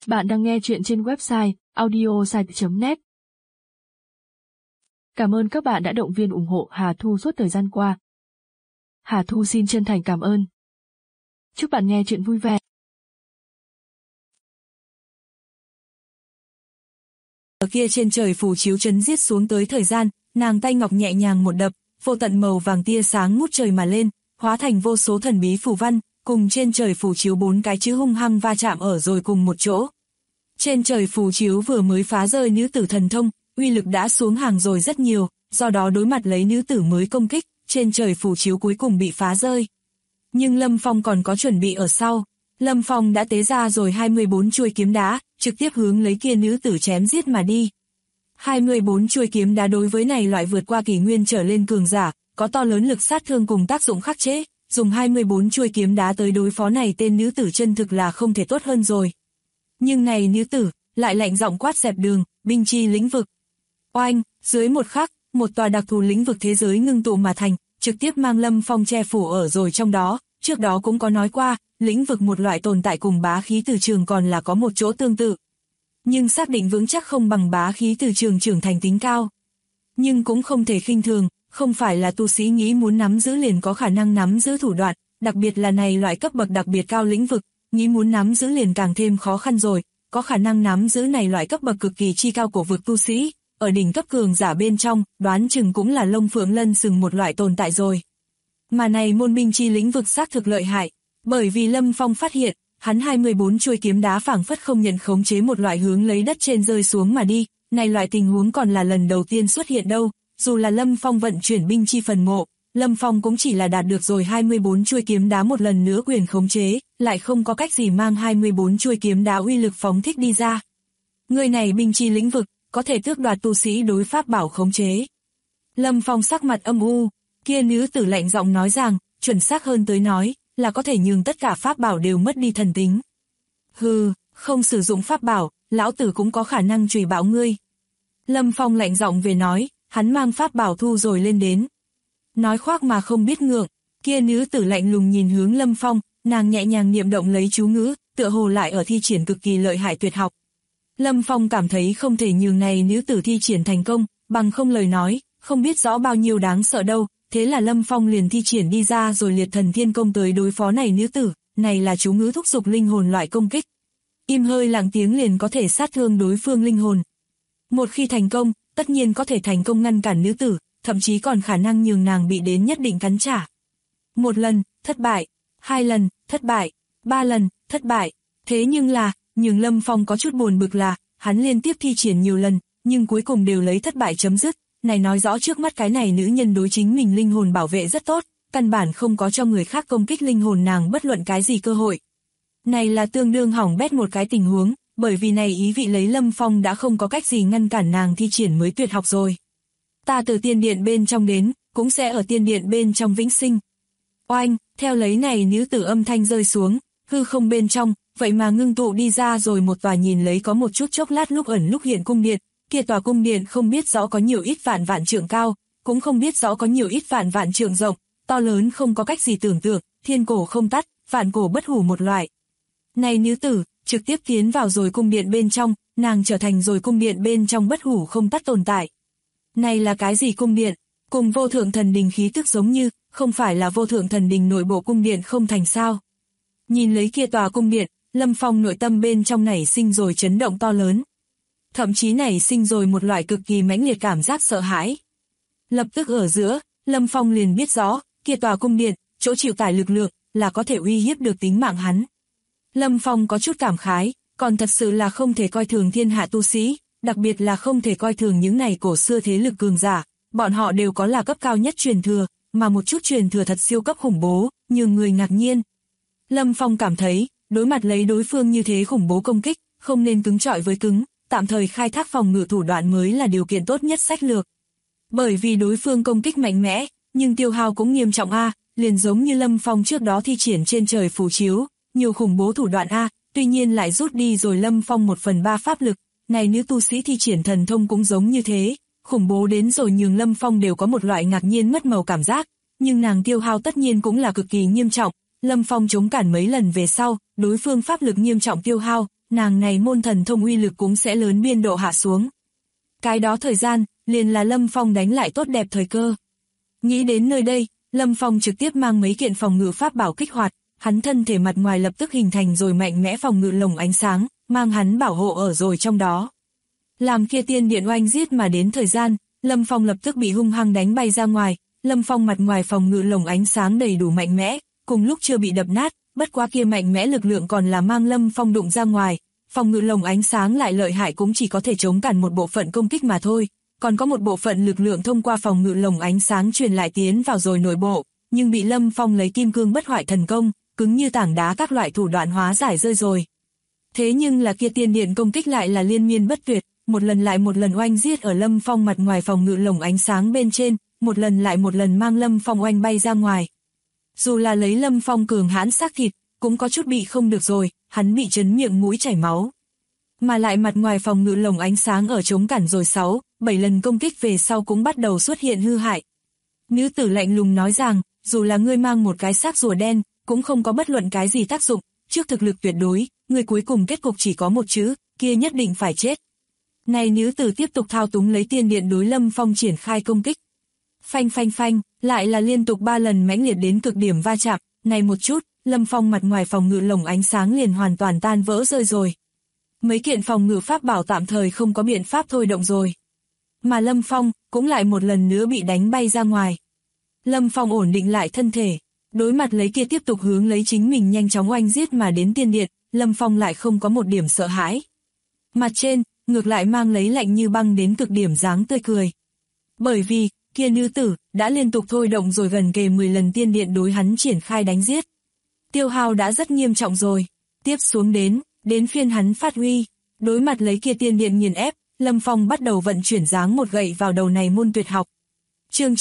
Bạn đang nghe chuyện trên website audiosite.net. Cảm ơn các bạn đã động viên ủng hộ Hà Thu suốt thời gian qua. Hà Thu xin chân thành cảm ơn. Chúc bạn nghe chuyện vui vẻ. Ở kia trên trời phù chiếu chấn giết xuống tới thời gian, nàng tay ngọc nhẹ nhàng một đập, vô tận màu vàng tia sáng ngút trời mà lên, hóa thành vô số thần bí phù văn, cùng trên trời phù chiếu 4 cái chữ hung hăng va chạm ở rồi cùng một chỗ. Trên trời phù chiếu vừa mới phá rơi nữ tử thần thông, uy lực đã xuống hàng rồi rất nhiều, do đó đối mặt lấy nữ tử mới công kích, trên trời phù chiếu cuối cùng bị phá rơi. Nhưng Lâm Phong còn có chuẩn bị ở sau, Lâm Phong đã tế ra rồi 24 chuôi kiếm đá, trực tiếp hướng lấy kia nữ tử chém giết mà đi. 24 chuôi kiếm đá đối với này loại vượt qua kỷ nguyên trở lên cường giả, có to lớn lực sát thương cùng tác dụng khắc chế, dùng 24 chuôi kiếm đá tới đối phó này tên nữ tử chân thực là không thể tốt hơn rồi. Nhưng này nữ tử, lại lạnh giọng quát dẹp đường, binh chi lĩnh vực. Oanh, dưới một khắc, một tòa đặc thù lĩnh vực thế giới ngưng tụ mà thành, trực tiếp mang Lâm Phong che phủ ở rồi trong đó, trước đó cũng có nói qua, lĩnh vực một loại tồn tại cùng bá khí từ trường còn là có một chỗ tương tự. Nhưng xác định vững chắc không bằng bá khí từ trường trưởng thành tính cao. Nhưng cũng không thể khinh thường, không phải là tu sĩ nghĩ muốn nắm giữ liền có khả năng nắm giữ thủ đoạn, đặc biệt là này loại cấp bậc đặc biệt cao lĩnh vực, nghĩ muốn nắm giữ liền càng thêm khó khăn rồi, có khả năng nắm giữ này loại cấp bậc cực kỳ chi cao cổ vực tu sĩ, ở đỉnh cấp cường giả bên trong, đoán chừng cũng là lông phượng lân sừng một loại tồn tại rồi. Mà này môn binh chi lĩnh vực xác thực lợi hại, bởi vì Lâm Phong phát hiện, hắn 24 chuôi kiếm đá phảng phất không nhận khống chế một loại hướng lấy đất trên rơi xuống mà đi, này loại tình huống còn là lần đầu tiên xuất hiện đâu, dù là Lâm Phong vận chuyển binh chi phần mộ, Lâm Phong cũng chỉ là đạt được rồi 24 chuôi kiếm đá một lần nữa quyền khống chế, lại không có cách gì mang 24 chuôi kiếm đá uy lực phóng thích đi ra. Người này binh chi lĩnh vực, có thể tước đoạt tu sĩ đối pháp bảo khống chế. Lâm Phong sắc mặt âm u, kia nữ tử lạnh giọng nói rằng, chuẩn xác hơn tới nói, là có thể nhường tất cả pháp bảo đều mất đi thần tính. Hừ, không sử dụng pháp bảo, lão tử cũng có khả năng trùy bạo ngươi. Lâm Phong lạnh giọng về nói, hắn mang pháp bảo thu rồi lên đến. Nói khoác mà không biết ngượng, kia nữ tử lạnh lùng nhìn hướng Lâm Phong, nàng nhẹ nhàng niệm động lấy chú ngữ, tựa hồ lại ở thi triển cực kỳ lợi hại tuyệt học. Lâm Phong cảm thấy không thể nhường này nữ tử thi triển thành công, bằng không lời nói, không biết rõ bao nhiêu đáng sợ đâu, thế là Lâm Phong liền thi triển đi ra rồi liệt thần thiên công tới đối phó này nữ tử, này là chú ngữ thúc giục linh hồn loại công kích. Im hơi lặng tiếng liền có thể sát thương đối phương linh hồn. Một khi thành công, tất nhiên có thể thành công ngăn cản nữ tử, thậm chí còn khả năng nhường nàng bị đến nhất định cắn trả. Một lần, thất bại, 2 lần, thất bại, 3 lần, thất bại, thế nhưng là, nhường Lâm Phong có chút buồn bực là, hắn liên tiếp thi triển nhiều lần, nhưng cuối cùng đều lấy thất bại chấm dứt, này nói rõ trước mắt cái này nữ nhân đối chính mình linh hồn bảo vệ rất tốt, căn bản không có cho người khác công kích linh hồn nàng bất luận cái gì cơ hội. Này là tương đương hỏng bét một cái tình huống, bởi vì này ý vị lấy Lâm Phong đã không có cách gì ngăn cản nàng thi triển mới tuyệt học rồi. Ta từ tiên điện bên trong đến, cũng sẽ ở tiên điện bên trong vĩnh sinh. Oanh, theo lấy này nữ tử âm thanh rơi xuống, hư không bên trong, vậy mà ngưng tụ đi ra rồi một tòa nhìn lấy có một chút chốc lát lúc ẩn lúc hiện cung điện, kia tòa cung điện không biết rõ có nhiều ít vạn vạn trượng cao, cũng không biết rõ có nhiều ít vạn vạn trượng rộng, to lớn không có cách gì tưởng tượng, thiên cổ không tắt, vạn cổ bất hủ một loại. Này nữ tử, trực tiếp tiến vào rồi cung điện bên trong, nàng trở thành rồi cung điện bên trong bất hủ không tắt tồn tại. Này là cái gì cung điện? Cùng vô thượng thần đình khí tức giống như, không phải là vô thượng thần đình nội bộ cung điện không thành sao? Nhìn lấy kia tòa cung điện, Lâm Phong nội tâm bên trong nảy sinh rồi chấn động to lớn. Thậm chí nảy sinh rồi một loại cực kỳ mãnh liệt cảm giác sợ hãi. Lập tức ở giữa, Lâm Phong liền biết rõ, kia tòa cung điện, chỗ chịu tải lực lượng, là có thể uy hiếp được tính mạng hắn. Lâm Phong có chút cảm khái, còn thật sự là không thể coi thường thiên hạ tu sĩ, đặc biệt là không thể coi thường những này cổ xưa thế lực cường giả, bọn họ đều có là cấp cao nhất truyền thừa, mà một chút truyền thừa thật siêu cấp khủng bố, nhường người ngạc nhiên. Lâm Phong cảm thấy, đối mặt lấy đối phương như thế khủng bố công kích, không nên cứng trọi với cứng, tạm thời khai thác phòng ngự thủ đoạn mới là điều kiện tốt nhất sách lược. Bởi vì đối phương công kích mạnh mẽ, nhưng tiêu hao cũng nghiêm trọng liền giống như Lâm Phong trước đó thi triển trên trời phù chiếu, nhiều khủng bố thủ đoạn tuy nhiên lại rút đi rồi Lâm Phong 1/3 pháp lực, này nữ tu sĩ thi triển thần thông cũng giống như thế, khủng bố đến rồi nhường Lâm Phong đều có một loại ngạc nhiên mất màu cảm giác, nhưng nàng tiêu hao tất nhiên cũng là cực kỳ nghiêm trọng, Lâm Phong chống cản mấy lần về sau, đối phương pháp lực nghiêm trọng tiêu hao, nàng này môn thần thông uy lực cũng sẽ lớn biên độ hạ xuống. Cái đó thời gian, liền là Lâm Phong đánh lại tốt đẹp thời cơ. Nghĩ đến nơi đây, Lâm Phong trực tiếp mang mấy kiện phòng ngự pháp bảo kích hoạt, hắn thân thể mặt ngoài lập tức hình thành rồi mạnh mẽ phòng ngự lồng ánh sáng, mang hắn bảo hộ ở rồi trong đó. Làm kia tiên điện oanh giết mà đến thời gian, Lâm Phong lập tức bị hung hăng đánh bay ra ngoài, Lâm Phong mặt ngoài phòng ngự lồng ánh sáng đầy đủ mạnh mẽ, cùng lúc chưa bị đập nát, bất quá kia mạnh mẽ lực lượng còn là mang Lâm Phong đụng ra ngoài, phòng ngự lồng ánh sáng lại lợi hại cũng chỉ có thể chống cản một bộ phận công kích mà thôi, còn có một bộ phận lực lượng thông qua phòng ngự lồng ánh sáng truyền lại tiến vào rồi nội bộ, nhưng bị Lâm Phong lấy kim cương bất hoại thần công, cứng như tảng đá các loại thủ đoạn hóa giải rơi rồi. Thế nhưng là kia tiên điện công kích lại là liên miên bất tuyệt, một lần lại một lần oanh giết ở Lâm Phong mặt ngoài phòng ngự lồng ánh sáng bên trên, một lần lại một lần mang Lâm Phong oanh bay ra ngoài. Dù là lấy Lâm Phong cường hãn xác thịt, cũng có chút bị không được rồi, hắn bị chấn miệng mũi chảy máu. Mà lại mặt ngoài phòng ngự lồng ánh sáng ở chống cản rồi 6, 7 lần công kích về sau cũng bắt đầu xuất hiện hư hại. Nữ tử lạnh lùng nói rằng, dù là ngươi mang một cái xác rùa đen, cũng không có bất luận cái gì tác dụng, trước thực lực tuyệt đối, ngươi cuối cùng kết cục chỉ có một chữ, kia nhất định phải chết. Này nữ tử tiếp tục thao túng lấy tiên điện đối Lâm Phong triển khai công kích. Phanh phanh phanh, lại là liên tục 3 lần mãnh liệt đến cực điểm va chạm, này một chút, Lâm Phong mặt ngoài phòng ngự lồng ánh sáng liền hoàn toàn tan vỡ rơi rồi. Mấy kiện phòng ngự pháp bảo tạm thời không có biện pháp thôi động rồi. Mà Lâm Phong cũng lại một lần nữa bị đánh bay ra ngoài. Lâm Phong ổn định lại thân thể, đối mặt lấy kia tiếp tục hướng lấy chính mình nhanh chóng oanh giết mà đến tiên điện, Lâm Phong lại không có một điểm sợ hãi. Mặt trên, ngược lại mang lấy lạnh như băng đến cực điểm dáng tươi cười. Bởi vì, kia nữ tử đã liên tục thôi động rồi gần kề 10 lần tiên điện đối hắn triển khai đánh giết. Tiêu hao đã rất nghiêm trọng rồi. Tiếp xuống đến phiên hắn phát huy. Đối mặt lấy kia tiên điện nghiền ép, Lâm Phong bắt đầu vận chuyển giáng một gậy vào đầu này môn tuyệt học. Chương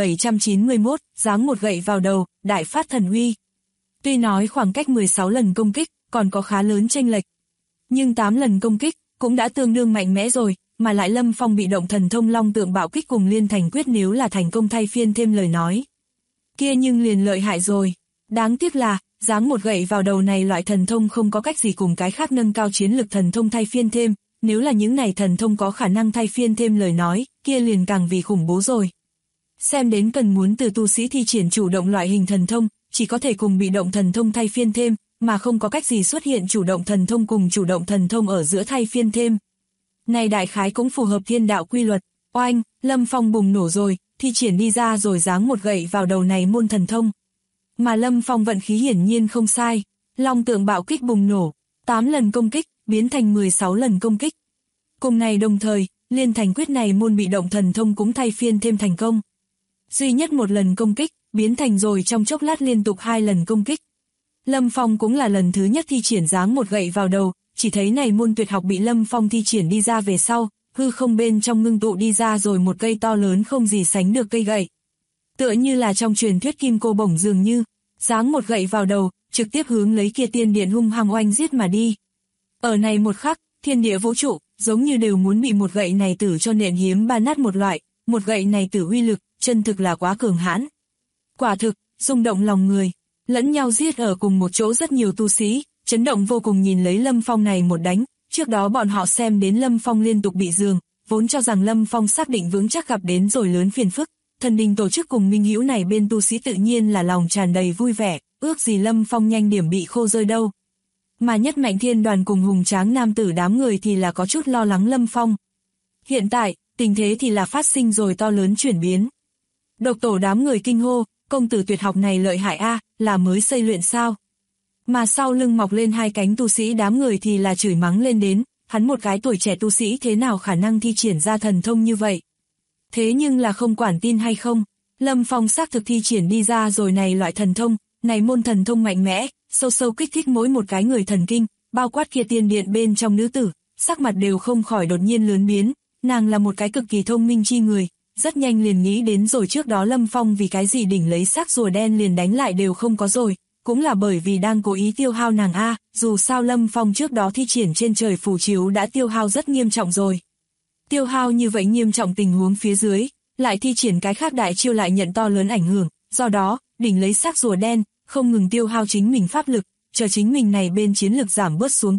9791, giáng một gậy vào đầu, đại phát thần uy. Tuy nói khoảng cách 16 lần công kích, còn có khá lớn chênh lệch. Nhưng 8 lần công kích, cũng đã tương đương mạnh mẽ rồi, mà lại Lâm Phong bị động thần thông long tượng bạo kích cùng liên thành quyết nếu là thành công thay phiên thêm lời nói. Kia nhưng liền lợi hại rồi. Đáng tiếc là, giáng một gậy vào đầu này loại thần thông không có cách gì cùng cái khác nâng cao chiến lực thần thông thay phiên thêm, nếu là những này thần thông có khả năng thay phiên thêm lời nói, kia liền càng vì khủng bố rồi. Xem đến cần muốn từ tu sĩ thi triển chủ động loại hình thần thông, chỉ có thể cùng bị động thần thông thay phiên thêm, mà không có cách gì xuất hiện chủ động thần thông cùng chủ động thần thông ở giữa thay phiên thêm. Này đại khái cũng phù hợp thiên đạo quy luật, oanh, Lâm Phong bùng nổ rồi, thi triển đi ra rồi giáng một gậy vào đầu này môn thần thông. Mà Lâm Phong vận khí hiển nhiên không sai, long tượng bạo kích bùng nổ, 8 lần công kích, biến thành 16 lần công kích. Cùng này đồng thời, liên thành quyết này môn bị động thần thông cũng thay phiên thêm thành công. Duy nhất một lần công kích, biến thành rồi trong chốc lát liên tục 2 lần công kích. Lâm Phong cũng là lần thứ nhất thi triển giáng một gậy vào đầu, chỉ thấy này môn tuyệt học bị Lâm Phong thi triển đi ra về sau, hư không bên trong ngưng tụ đi ra rồi một cây to lớn không gì sánh được cây gậy. Tựa như là trong truyền thuyết kim cô bổng dường như, giáng một gậy vào đầu, trực tiếp hướng lấy kia tiên điện hung hăng oanh giết mà đi. Ở này một khắc, thiên địa vũ trụ, giống như đều muốn bị một gậy này tử cho nện hiếm ba nát một loại, một gậy này tử uy lực, chân thực là quá cường hãn. Quả thực, rung động lòng người, lẫn nhau giết ở cùng một chỗ rất nhiều tu sĩ, chấn động vô cùng nhìn lấy Lâm Phong này một đánh, trước đó bọn họ xem đến Lâm Phong liên tục bị giường, vốn cho rằng Lâm Phong xác định vững chắc gặp đến rồi lớn phiền phức, thần đình tổ chức cùng minh hữu này bên tu sĩ tự nhiên là lòng tràn đầy vui vẻ, ước gì Lâm Phong nhanh điểm bị khô rơi đâu. Mà nhất mạnh thiên đoàn cùng hùng tráng nam tử đám người thì là có chút lo lắng Lâm Phong. Hiện tại, tình thế thì là phát sinh rồi to lớn chuyển biến. Độc tổ đám người kinh hô, công tử tuyệt học này lợi hại a, là mới xây luyện sao? Mà sau lưng mọc lên 2 cánh tu sĩ đám người thì là chửi mắng lên đến, hắn một cái tuổi trẻ tu sĩ thế nào khả năng thi triển ra thần thông như vậy? Thế nhưng là không quản tin hay không, Lâm Phong xác thực thi triển đi ra rồi này loại thần thông, này môn thần thông mạnh mẽ, sâu sâu kích thích mỗi một cái người thần kinh, bao quát kia tiên điện bên trong nữ tử, sắc mặt đều không khỏi đột nhiên lớn biến, nàng là một cái cực kỳ thông minh chi người, rất nhanh liền nghĩ đến rồi trước đó Lâm Phong vì cái gì đỉnh lấy xác rùa đen liền đánh lại đều không có rồi, cũng là bởi vì đang cố ý tiêu hao nàng a, dù sao Lâm Phong trước đó thi triển trên trời phù chiếu đã tiêu hao rất nghiêm trọng rồi. Tiêu hao như vậy nghiêm trọng tình huống phía dưới, lại thi triển cái khác đại chiêu lại nhận to lớn ảnh hưởng, do đó, đỉnh lấy xác rùa đen, không ngừng tiêu hao chính mình pháp lực, chờ chính mình này bên chiến lực giảm bớt xuống tới,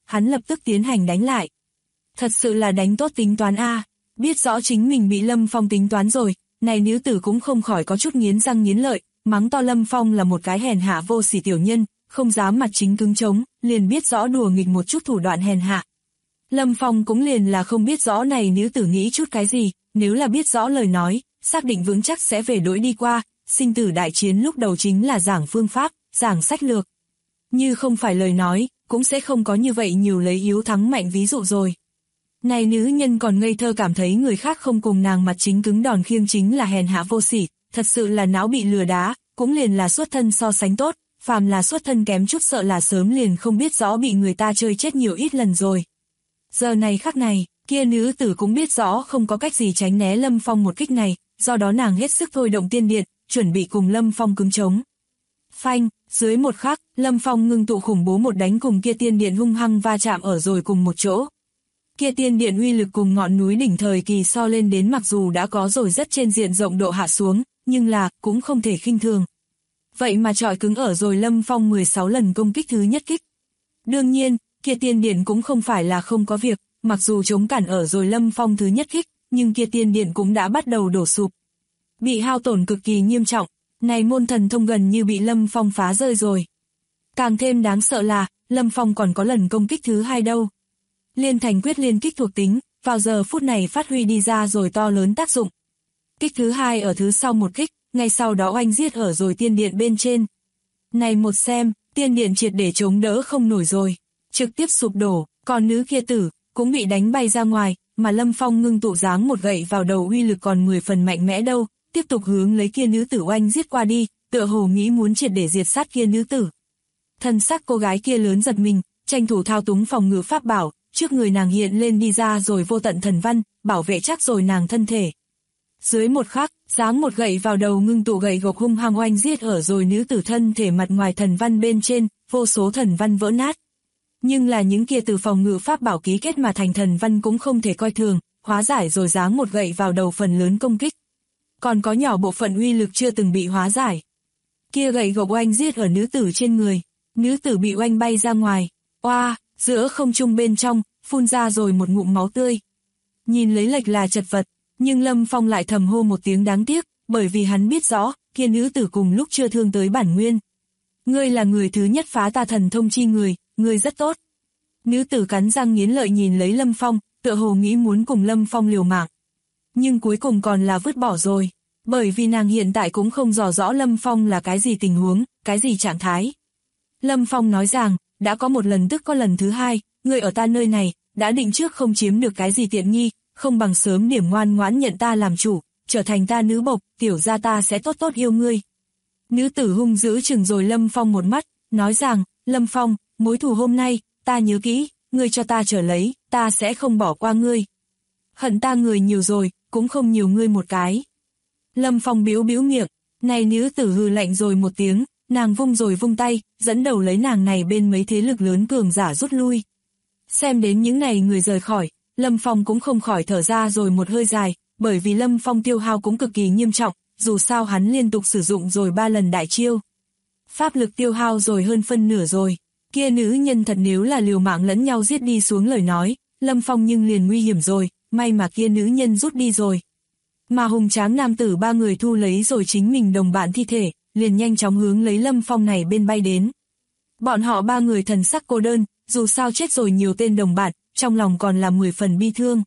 hắn lập tức tiến hành đánh lại. Thật sự là đánh tốt tính toán a. Biết rõ chính mình bị Lâm Phong tính toán rồi, này nữ tử cũng không khỏi có chút nghiến răng nghiến lợi, mắng to Lâm Phong là một cái hèn hạ vô sỉ tiểu nhân, không dám mặt chính cứng chống, liền biết rõ đùa nghịch một chút thủ đoạn hèn hạ. Lâm Phong cũng liền là không biết rõ này nữ tử nghĩ chút cái gì, nếu là biết rõ lời nói, xác định vững chắc sẽ về đối đi qua, sinh tử đại chiến lúc đầu chính là giảng phương pháp, giảng sách lược. Như không phải lời nói, cũng sẽ không có như vậy nhiều lấy yếu thắng mạnh ví dụ rồi. Này nữ nhân còn ngây thơ cảm thấy người khác không cùng nàng mặt chính cứng đòn khiêng chính là hèn hạ vô sỉ, thật sự là não bị lừa đá, cũng liền là xuất thân so sánh tốt, phàm là xuất thân kém chút sợ là sớm liền không biết rõ bị người ta chơi chết nhiều ít lần rồi. Giờ này khắc này, kia nữ tử cũng biết rõ không có cách gì tránh né Lâm Phong một kích này, do đó nàng hết sức thôi động tiên điện, chuẩn bị cùng Lâm Phong cứng chống. Phanh, dưới một khắc, Lâm Phong ngưng tụ khủng bố một đánh cùng kia tiên điện hung hăng va chạm ở rồi cùng một chỗ. Kia tiên điện uy lực cùng ngọn núi đỉnh thời kỳ so lên đến mặc dù đã có rồi rất trên diện rộng độ hạ xuống, nhưng là, cũng không thể khinh thường. Vậy mà chọi cứng ở rồi Lâm Phong 16 lần công kích thứ nhất kích. Đương nhiên, kia tiên điện cũng không phải là không có việc, mặc dù chống cản ở rồi Lâm Phong thứ nhất kích, nhưng kia tiên điện cũng đã bắt đầu đổ sụp. Bị hao tổn cực kỳ nghiêm trọng, này môn thần thông gần như bị Lâm Phong phá rơi rồi. Càng thêm đáng sợ là, Lâm Phong còn có lần công kích thứ hai đâu. Liên thành quyết liên kích thuộc tính, vào giờ phút này phát huy đi ra rồi to lớn tác dụng. Kích thứ hai ở thứ sau một kích, ngay sau đó oanh giết ở rồi tiên điện bên trên. Này một xem, tiên điện triệt để chống đỡ không nổi rồi, trực tiếp sụp đổ, còn nữ kia tử, cũng bị đánh bay ra ngoài, mà Lâm Phong ngưng tụ giáng một gậy vào đầu uy lực còn 10 phần mạnh mẽ đâu, tiếp tục hướng lấy kia nữ tử oanh giết qua đi, tựa hồ nghĩ muốn triệt để diệt sát kia nữ tử. Thân xác cô gái kia lớn giật mình, tranh thủ thao túng phòng ngự pháp bảo, trước người nàng hiện lên đi ra rồi vô tận thần văn, bảo vệ chắc rồi nàng thân thể. Dưới một khắc, giáng một gậy vào đầu ngưng tụ gậy gộc hung hăng oanh giết ở rồi nữ tử thân thể mặt ngoài thần văn bên trên, vô số thần văn vỡ nát. Nhưng là những kia từ phòng ngự pháp bảo ký kết mà thành thần văn cũng không thể coi thường, hóa giải rồi giáng một gậy vào đầu phần lớn công kích. Còn có nhỏ bộ phận uy lực chưa từng bị hóa giải. Kia gậy gộc oanh giết ở nữ tử trên người, nữ tử bị oanh bay ra ngoài, oa, giữa không trung bên trong, phun ra rồi một ngụm máu tươi. Nhìn lấy lệch là chật vật, nhưng Lâm Phong lại thầm hô một tiếng đáng tiếc, bởi vì hắn biết rõ, kia nữ tử cùng lúc chưa thương tới bản nguyên. Ngươi là người thứ nhất phá ta thần thông chi người, ngươi rất tốt. Nữ tử cắn răng nghiến lợi nhìn lấy Lâm Phong, tựa hồ nghĩ muốn cùng Lâm Phong liều mạng. Nhưng cuối cùng còn là vứt bỏ rồi, bởi vì nàng hiện tại cũng không rõ rõ Lâm Phong là cái gì tình huống, cái gì trạng thái. Lâm Phong nói rằng, đã có một lần tức có lần thứ hai, ngươi ở ta nơi này, đã định trước không chiếm được cái gì tiện nghi, không bằng sớm điểm ngoan ngoãn nhận ta làm chủ, trở thành ta nữ bộc, tiểu gia ta sẽ tốt tốt yêu ngươi. Nữ tử hung dữ chừng rồi Lâm Phong một mắt, nói rằng, Lâm Phong, mối thù hôm nay, ta nhớ kỹ, ngươi cho ta trở lấy, ta sẽ không bỏ qua ngươi. Hận ta người nhiều rồi, cũng không nhiều ngươi một cái. Lâm Phong biếu biếu miệng, này nữ tử hừ lạnh rồi một tiếng, nàng vung rồi vung tay, dẫn đầu lấy nàng này bên mấy thế lực lớn cường giả rút lui. Xem đến những này người rời khỏi, Lâm Phong cũng không khỏi thở ra rồi một hơi dài, bởi vì Lâm Phong tiêu hao cũng cực kỳ nghiêm trọng, dù sao hắn liên tục sử dụng rồi 3 lần đại chiêu. Pháp lực tiêu hao rồi hơn phân nửa rồi, kia nữ nhân thật nếu là liều mạng lẫn nhau giết đi xuống lời nói, Lâm Phong nhưng liền nguy hiểm rồi, may mà kia nữ nhân rút đi rồi. Mà hùng tráng nam tử 3 người thu lấy rồi chính mình đồng bạn thi thể, liền nhanh chóng hướng lấy Lâm Phong này bên bay đến. Bọn họ 3 người thần sắc cô đơn, dù sao chết rồi nhiều tên đồng bạn, trong lòng còn là 10 phần bi thương.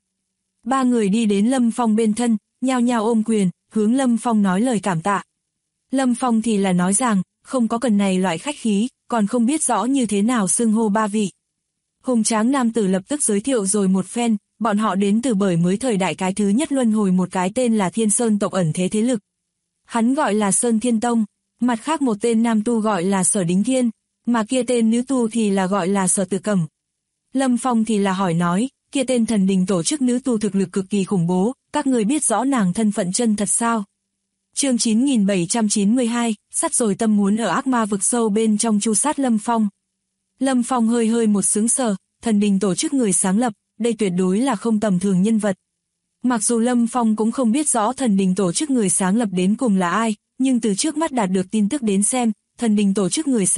3 người đi đến Lâm Phong bên thân, nhao nhao ôm quyền, hướng Lâm Phong nói lời cảm tạ. Lâm Phong thì là nói rằng, không có cần này loại khách khí, còn không biết rõ như thế nào xưng hô 3 vị. Hùng tráng nam tử lập tức giới thiệu rồi một phen, bọn họ đến từ bởi mới thời đại cái thứ nhất luân hồi một cái tên là Thiên Sơn tộc ẩn thế thế lực. Hắn gọi là Sơn Thiên Tông, mặt khác một tên nam tu gọi là Sở Đính Thiên, mà kia tên nữ tu thì là gọi là Sở Tử Cẩm. Lâm Phong thì là hỏi nói, kia tên thần đình tổ chức nữ tu thực lực cực kỳ khủng bố, các người biết rõ nàng thân phận chân thật sao? Chương 9792, sắt rồi tâm muốn ở ác ma vực sâu bên trong chu sát Lâm Phong. Lâm Phong hơi hơi một sững sờ, thần đình tổ chức người sáng lập, đây tuyệt đối là không tầm thường nhân vật. Mặc dù Lâm Phong cũng không biết rõ thần đình tổ chức người sáng lập đến cùng là ai, nhưng từ trước mắt đạt được tin tức đến xem, thần đình tổ chức người sáng lập,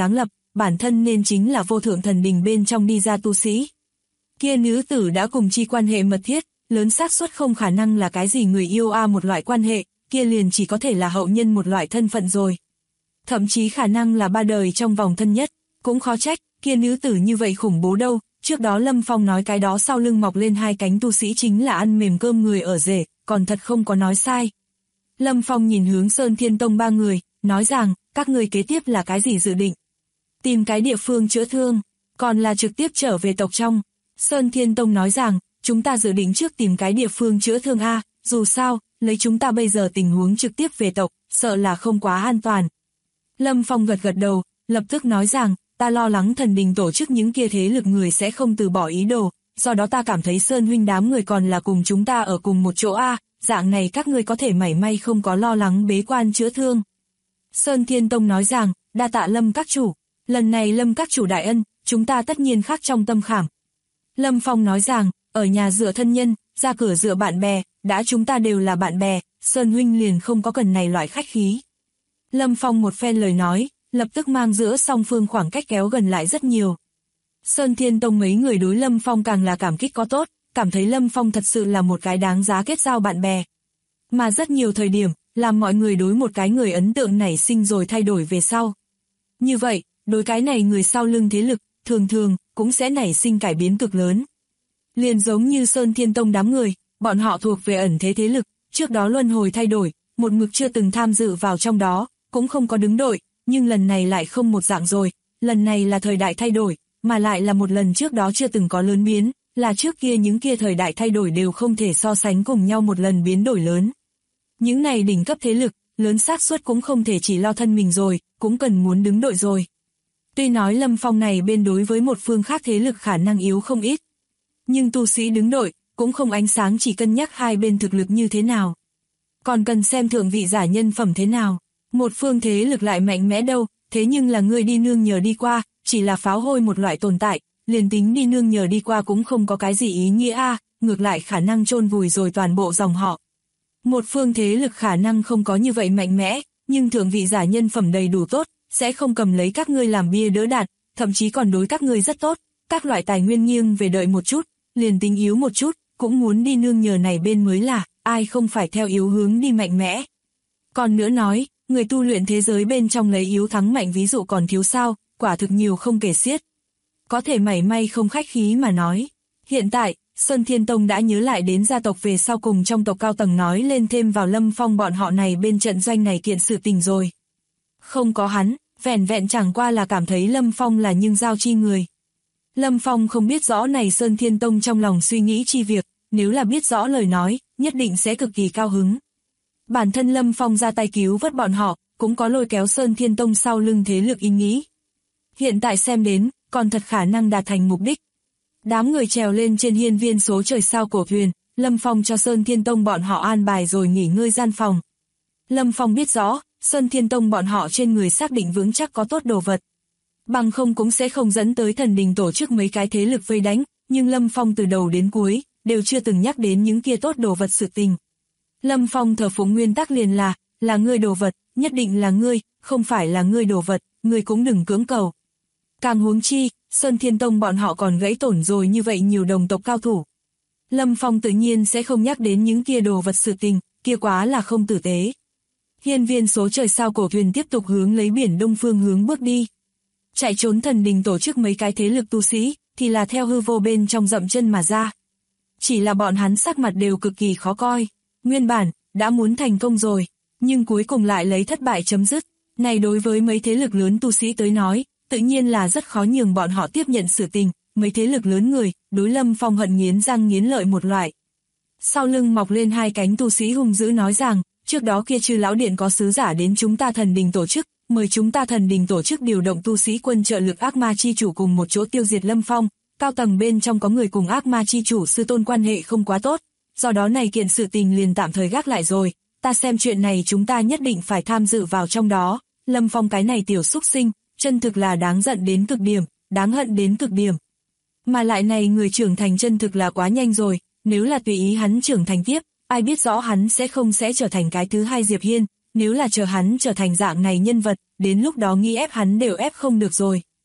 bản thân nên chính là vô thượng thần đình bên trong đi ra tu sĩ. Kia nữ tử đã cùng chi quan hệ mật thiết, lớn xác suất không khả năng là cái gì người yêu một loại quan hệ, kia liền chỉ có thể là hậu nhân một loại thân phận rồi. Thậm chí khả năng là ba đời trong vòng thân nhất, cũng khó trách, kia nữ tử như vậy khủng bố đâu. Trước đó Lâm Phong nói cái đó sau lưng mọc lên hai cánh tu sĩ chính là ăn mềm cơm người ở rể, còn thật không có nói sai. Lâm Phong nhìn hướng Sơn Thiên Tông ba người, nói rằng, các người kế tiếp là cái gì dự định? Tìm cái địa phương chữa thương, còn là trực tiếp trở về tộc trong. Sơn Thiên Tông nói rằng, chúng ta dự định trước tìm cái địa phương chữa thương dù sao, lấy chúng ta bây giờ tình huống trực tiếp về tộc, sợ là không quá an toàn. Lâm Phong gật gật đầu, lập tức nói rằng, ta lo lắng thần đình tổ chức những kia thế lực người sẽ không từ bỏ ý đồ, do đó ta cảm thấy Sơn huynh đám người còn là cùng chúng ta ở cùng một chỗ dạng này các ngươi có thể mảy may không có lo lắng bế quan chữa thương. Sơn Thiên Tông nói rằng, đa tạ Lâm các chủ, lần này Lâm các chủ đại ân, chúng ta tất nhiên khắc trong tâm khảm. Lâm Phong nói rằng, ở nhà dựa thân nhân, ra cửa dựa bạn bè, đã chúng ta đều là bạn bè, Sơn huynh liền không có cần này loại khách khí. Lâm Phong một phen lời nói, lập tức mang giữa song phương khoảng cách kéo gần lại rất nhiều. Sơn Thiên Tông mấy người đối Lâm Phong càng là cảm kích có tốt, cảm thấy Lâm Phong thật sự là một cái đáng giá kết giao bạn bè. Mà rất nhiều thời điểm, làm mọi người đối một cái người ấn tượng nảy sinh rồi thay đổi về sau. Như vậy, đối cái này người sau lưng thế lực, thường thường, cũng sẽ nảy sinh cải biến cực lớn. Liền giống như Sơn Thiên Tông đám người, bọn họ thuộc về ẩn thế thế lực, trước đó luân hồi thay đổi, một mực chưa từng tham dự vào trong đó, cũng không có đứng đội, nhưng lần này lại không một dạng rồi, lần này là thời đại thay đổi, mà lại là một lần trước đó chưa từng có lớn biến, là trước kia những kia thời đại thay đổi đều không thể so sánh cùng nhau một lần biến đổi lớn. Những này đỉnh cấp thế lực, lớn xác suất cũng không thể chỉ lo thân mình rồi, cũng cần muốn đứng đội rồi. Tuy nói Lâm Phong này bên đối với một phương khác thế lực khả năng yếu không ít, nhưng tu sĩ đứng đội, cũng không ánh sáng chỉ cân nhắc hai bên thực lực như thế nào. Còn cần xem thượng vị giả nhân phẩm thế nào, một phương thế lực lại mạnh mẽ đâu, thế nhưng là người đi nương nhờ đi qua, chỉ là pháo hôi một loại tồn tại, liền tính đi nương nhờ đi qua cũng không có cái gì ý nghĩa ngược lại khả năng chôn vùi rồi toàn bộ dòng họ. Một phương thế lực khả năng không có như vậy mạnh mẽ, nhưng thượng vị giả nhân phẩm đầy đủ tốt, sẽ không cầm lấy các ngươi làm bia đỡ đạn, thậm chí còn đối các ngươi rất tốt, các loại tài nguyên nghiêng về đợi một chút, liền tính yếu một chút, cũng muốn đi nương nhờ này bên mới là, ai không phải theo yếu hướng đi mạnh mẽ. Còn nữa nói, người tu luyện thế giới bên trong lấy yếu thắng mạnh ví dụ còn thiếu sao, quả thực nhiều không kể xiết. Có thể mảy may không khách khí mà nói. Hiện tại, Sơn Thiên Tông đã nhớ lại đến gia tộc về sau cùng trong tộc cao tầng nói lên thêm vào Lâm Phong bọn họ này bên trận doanh này kiện sự tình rồi. Không có hắn, vẻn vẹn chẳng qua là cảm thấy Lâm Phong là nhưng giao chi người. Lâm Phong không biết rõ này Sơn Thiên Tông trong lòng suy nghĩ chi việc, nếu là biết rõ lời nói, nhất định sẽ cực kỳ cao hứng. Bản thân Lâm Phong ra tay cứu vớt bọn họ, cũng có lôi kéo Sơn Thiên Tông sau lưng thế lực ý nghĩ. Hiện tại xem đến, còn thật khả năng đạt thành mục đích. Đám người trèo lên trên hiên viên số trời sao cổ thuyền, Lâm Phong cho Sơn Thiên Tông bọn họ an bài rồi nghỉ ngơi gian phòng. Lâm Phong biết rõ, Sơn Thiên Tông bọn họ trên người xác định vững chắc có tốt đồ vật. Bằng không cũng sẽ không dẫn tới thần đình tổ chức mấy cái thế lực vây đánh, nhưng Lâm Phong từ đầu đến cuối, đều chưa từng nhắc đến những kia tốt đồ vật sự tình. Lâm Phong thờ phụng nguyên tắc liền là ngươi đồ vật, nhất định là ngươi, không phải là ngươi đồ vật, ngươi cũng đừng cưỡng cầu. Càng huống chi, Sơn Thiên Tông bọn họ còn gãy tổn rồi như vậy nhiều đồng tộc cao thủ. Lâm Phong tự nhiên sẽ không nhắc đến những kia đồ vật sự tình, kia quá là không tử tế. Hiên viên số trời sao cổ thuyền tiếp tục hướng lấy biển đông phương hướng bước đi. Chạy trốn thần đình tổ chức mấy cái thế lực tu sĩ, thì là theo hư vô bên trong dậm chân mà ra. Chỉ là bọn hắn sắc mặt đều cực kỳ khó coi. Nguyên bản, đã muốn thành công rồi, nhưng cuối cùng lại lấy thất bại chấm dứt. Này đối với mấy thế lực lớn tu sĩ tới nói, tự nhiên là rất khó nhường bọn họ tiếp nhận sự tình, mấy thế lực lớn người, đối Lâm Phong hận nghiến răng nghiến lợi một loại. Sau lưng mọc lên hai cánh tu sĩ hung dữ nói rằng, trước đó kia Chư lão điện có sứ giả đến chúng ta thần đình tổ chức, mời chúng ta thần đình tổ chức điều động tu sĩ quân trợ lực ác ma chi chủ cùng một chỗ tiêu diệt Lâm Phong, cao tầng bên trong có người cùng ác ma chi chủ sư tôn quan hệ không quá tốt, do đó này kiện sự tình liền tạm thời gác lại rồi, ta xem chuyện này chúng ta nhất định phải tham dự vào trong đó, Lâm Phong cái này tiểu xúc sinh, chân thực là đáng giận đến cực điểm, đáng hận đến cực điểm. Mà lại này người trưởng thành chân thực là quá nhanh rồi, nếu là tùy ý hắn trưởng thành tiếp, ai biết rõ hắn sẽ không sẽ trở thành cái thứ hai Diệp Hiên, nếu là chờ hắn trở thành dạng này nhân vật, đến lúc đó nghĩ ép hắn đều ép không được rồi.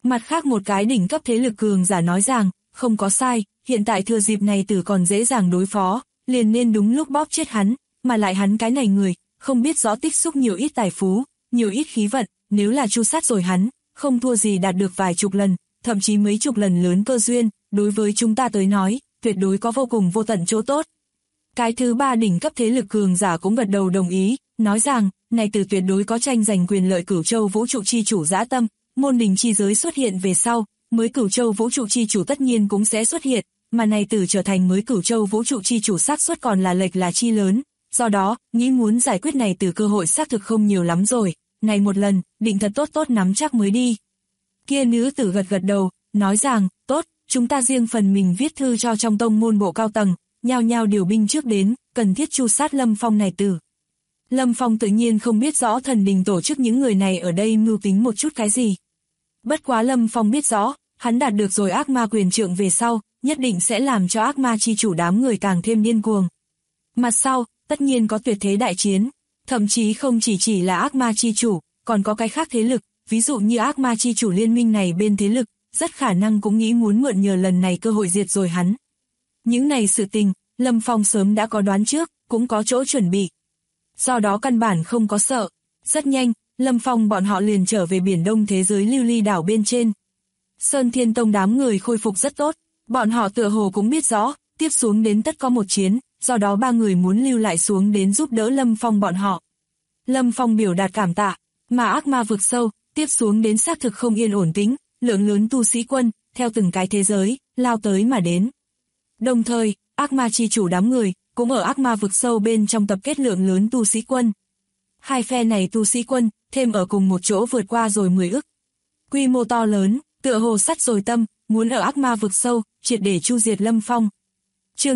Mặt khác một cái đỉnh cấp thế lực cường giả nói rằng, không có sai, hiện tại thừa dịp này tử còn dễ dàng đối phó, liền nên đúng lúc bóp chết hắn, mà lại hắn cái này người, không biết rõ tích xúc nhiều ít tài phú, nhiều ít khí vận, nếu là tru sát rồi hắn, không thua gì đạt được vài chục lần, thậm chí mấy chục lần lớn cơ duyên, đối với chúng ta tới nói, tuyệt đối có vô cùng vô tận chỗ tốt. Cái thứ ba đỉnh cấp thế lực cường giả cũng gật đầu đồng ý, nói rằng, này tử tuyệt đối có tranh giành quyền lợi Cửu Châu vũ trụ chi chủ dã tâm, môn đình chi giới xuất hiện về sau, mới Cửu Châu vũ trụ chi chủ tất nhiên cũng sẽ xuất hiện, mà này tử trở thành mới Cửu Châu vũ trụ chi chủ xác suất còn là lệch là chi lớn, do đó, nghĩ muốn giải quyết này tử cơ hội xác thực không nhiều lắm rồi, này một lần, định thật tốt nắm chắc mới đi. Kia nữ tử gật đầu, nói rằng, tốt, chúng ta riêng phần mình viết thư cho trong tông môn bộ cao tầng, nhao nhao điều binh trước đến, cần thiết tru sát Lâm Phong này tử. Lâm Phong tự nhiên không biết rõ thần đình tổ chức những người này ở đây mưu tính một chút cái gì. Bất quá Lâm Phong biết rõ, hắn đạt được rồi ác ma quyền trượng về sau, nhất định sẽ làm cho ác ma chi chủ đám người càng thêm điên cuồng. Mặt sau, tất nhiên có tuyệt thế đại chiến, thậm chí không chỉ là ác ma chi chủ, còn có cái khác thế lực, ví dụ như ác ma chi chủ liên minh này bên thế lực, rất khả năng cũng nghĩ muốn mượn nhờ lần này cơ hội diệt rồi hắn. Những này sự tình, Lâm Phong sớm đã có đoán trước, cũng có chỗ chuẩn bị. Do đó căn bản không có sợ. Rất nhanh, Lâm Phong bọn họ liền trở về biển đông thế giới lưu ly đảo bên trên. Sơn Thiên Tông đám người khôi phục rất tốt, bọn họ tựa hồ cũng biết rõ, tiếp xuống đến tất có một chiến, do đó ba người muốn lưu lại xuống đến giúp đỡ Lâm Phong bọn họ. Lâm Phong biểu đạt cảm tạ, mà ác ma vực sâu, tiếp xuống đến xác thực không yên ổn tĩnh, lượng lớn tu sĩ quân, theo từng cái thế giới, lao tới mà đến. Đồng thời, ác ma chi chủ đám người, cũng ở ác ma vực sâu bên trong tập kết lượng lớn tu sĩ quân. Hai phe này tu sĩ quân, thêm ở cùng một chỗ vượt qua rồi 10 ức. Quy mô to lớn, tựa hồ sắt rồi tâm, muốn ở ác ma vực sâu, triệt để chu diệt Lâm Phong. Chương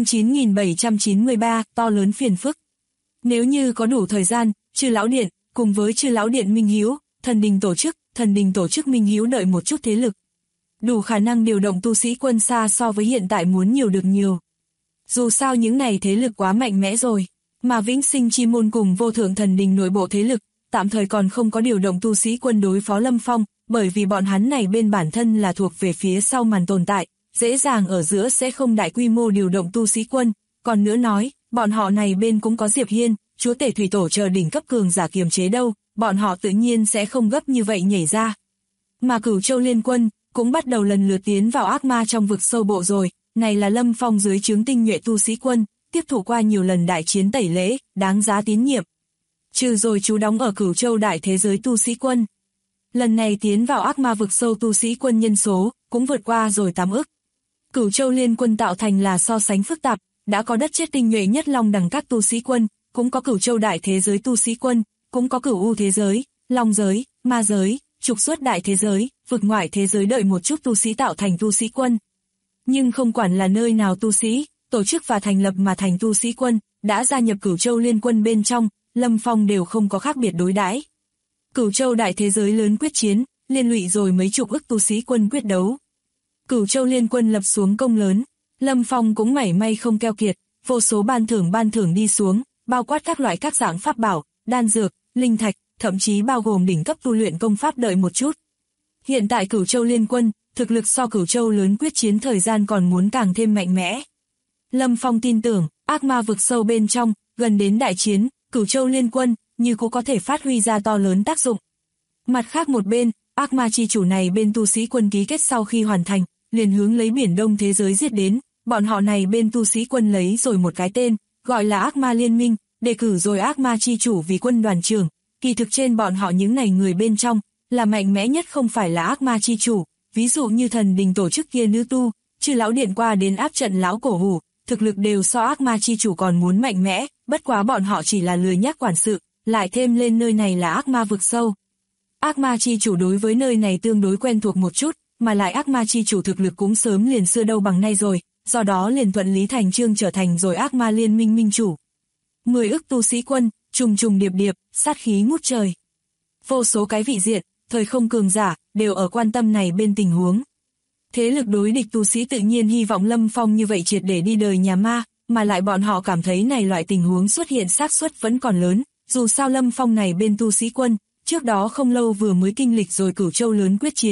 9793, to lớn phiền phức. Nếu như có đủ thời gian, Chư Lão Điện, cùng với Chư Lão Điện Minh Hiếu, thần đình tổ chức Minh Hiếu đợi một chút thế lực. Đủ khả năng điều động tu sĩ quân xa so với hiện tại muốn nhiều được nhiều. Dù sao những này thế lực quá mạnh mẽ rồi, mà Vĩnh Sinh Chi Môn cùng Vô Thượng Thần Đình nội bộ thế lực, tạm thời còn không có điều động tu sĩ quân đối phó Lâm Phong, bởi vì bọn hắn này bên bản thân là thuộc về phía sau màn tồn tại, dễ dàng ở giữa sẽ không đại quy mô điều động tu sĩ quân, còn nữa nói, bọn họ này bên cũng có Diệp Hiên, chúa tể thủy tổ chờ đỉnh cấp cường giả kiềm chế đâu, bọn họ tự nhiên sẽ không gấp như vậy nhảy ra. Mà Cửu Châu Liên Quân cũng bắt đầu lần lượt tiến vào ác ma trong vực sâu bộ rồi, này là Lâm Phong dưới trướng tinh nhuệ tu sĩ quân, tiếp thụ qua nhiều lần đại chiến tẩy lễ, đáng giá tín nhiệm. Trừ rồi chú đóng ở Cửu Châu đại thế giới tu sĩ quân. Lần này tiến vào ác ma vực sâu tu sĩ quân nhân số, cũng vượt qua rồi 8 ức. Cửu Châu Liên Quân tạo thành là so sánh phức tạp, đã có đất chết tinh nhuệ nhất long đẳng các tu sĩ quân, cũng có Cửu Châu đại thế giới tu sĩ quân, cũng có Cửu U thế giới, long giới, ma giới, trục xuất đại thế giới, vực ngoại thế giới đợi một chút tu sĩ tạo thành tu sĩ quân. Nhưng không quản là nơi nào tu sĩ, tổ chức và thành lập mà thành tu sĩ quân, đã gia nhập Cửu Châu Liên Quân bên trong, Lâm Phong đều không có khác biệt đối đãi. Cửu Châu đại thế giới lớn quyết chiến, liên lụy rồi mấy chục ức tu sĩ quân quyết đấu. Cửu Châu Liên Quân lập xuống công lớn, Lâm Phong cũng mảy may không keo kiệt, vô số ban thưởng đi xuống, bao quát các loại các dạng pháp bảo, đan dược, linh thạch, thậm chí bao gồm đỉnh cấp tu luyện công pháp đợi một chút. Hiện tại Cửu Châu Liên Quân, thực lực so Cửu Châu lớn quyết chiến thời gian còn muốn càng thêm mạnh mẽ. Lâm Phong tin tưởng, ác ma vực sâu bên trong, gần đến đại chiến, Cửu Châu Liên Quân, như cũng có thể phát huy ra to lớn tác dụng. Mặt khác một bên, ác ma chi chủ này bên tu sĩ quân ký kết sau khi hoàn thành, liền hướng lấy biển đông thế giới giết đến, bọn họ này bên tu sĩ quân lấy rồi một cái tên, gọi là ác ma liên minh, đề cử rồi ác ma chi chủ vì quân đoàn trưởng, kỳ thực trên bọn họ những này người bên trong, là mạnh mẽ nhất không phải là ác ma chi chủ, ví dụ như thần đình tổ chức kia nữ tu, Chư Lão Điện qua đến áp trận lão cổ hủ, thực lực đều so ác ma chi chủ còn muốn mạnh mẽ, bất quá bọn họ chỉ là lười nhác quản sự, lại thêm lên nơi này là ác ma vực sâu. Ác ma chi chủ đối với nơi này tương đối quen thuộc một chút, mà lại ác ma chi chủ thực lực cũng sớm liền xưa đâu bằng nay rồi, do đó liền thuận lý thành chương trở thành rồi ác ma liên minh minh chủ. 10 ức tu sĩ quân, trùng điệp, sát khí ngút trời. Vô số cái vị diện, thời không cường giả, đều ở quan tâm này bên tình huống. Thế lực đối địch tu sĩ tự nhiên hy vọng Lâm Phong như vậy triệt để đi đời nhà ma, mà lại bọn họ cảm thấy này loại tình huống xuất hiện xác suất vẫn còn lớn, dù sao Lâm Phong này bên tu sĩ quân, trước đó không lâu vừa mới kinh lịch rồi Cửu Châu lớn quyết chiến,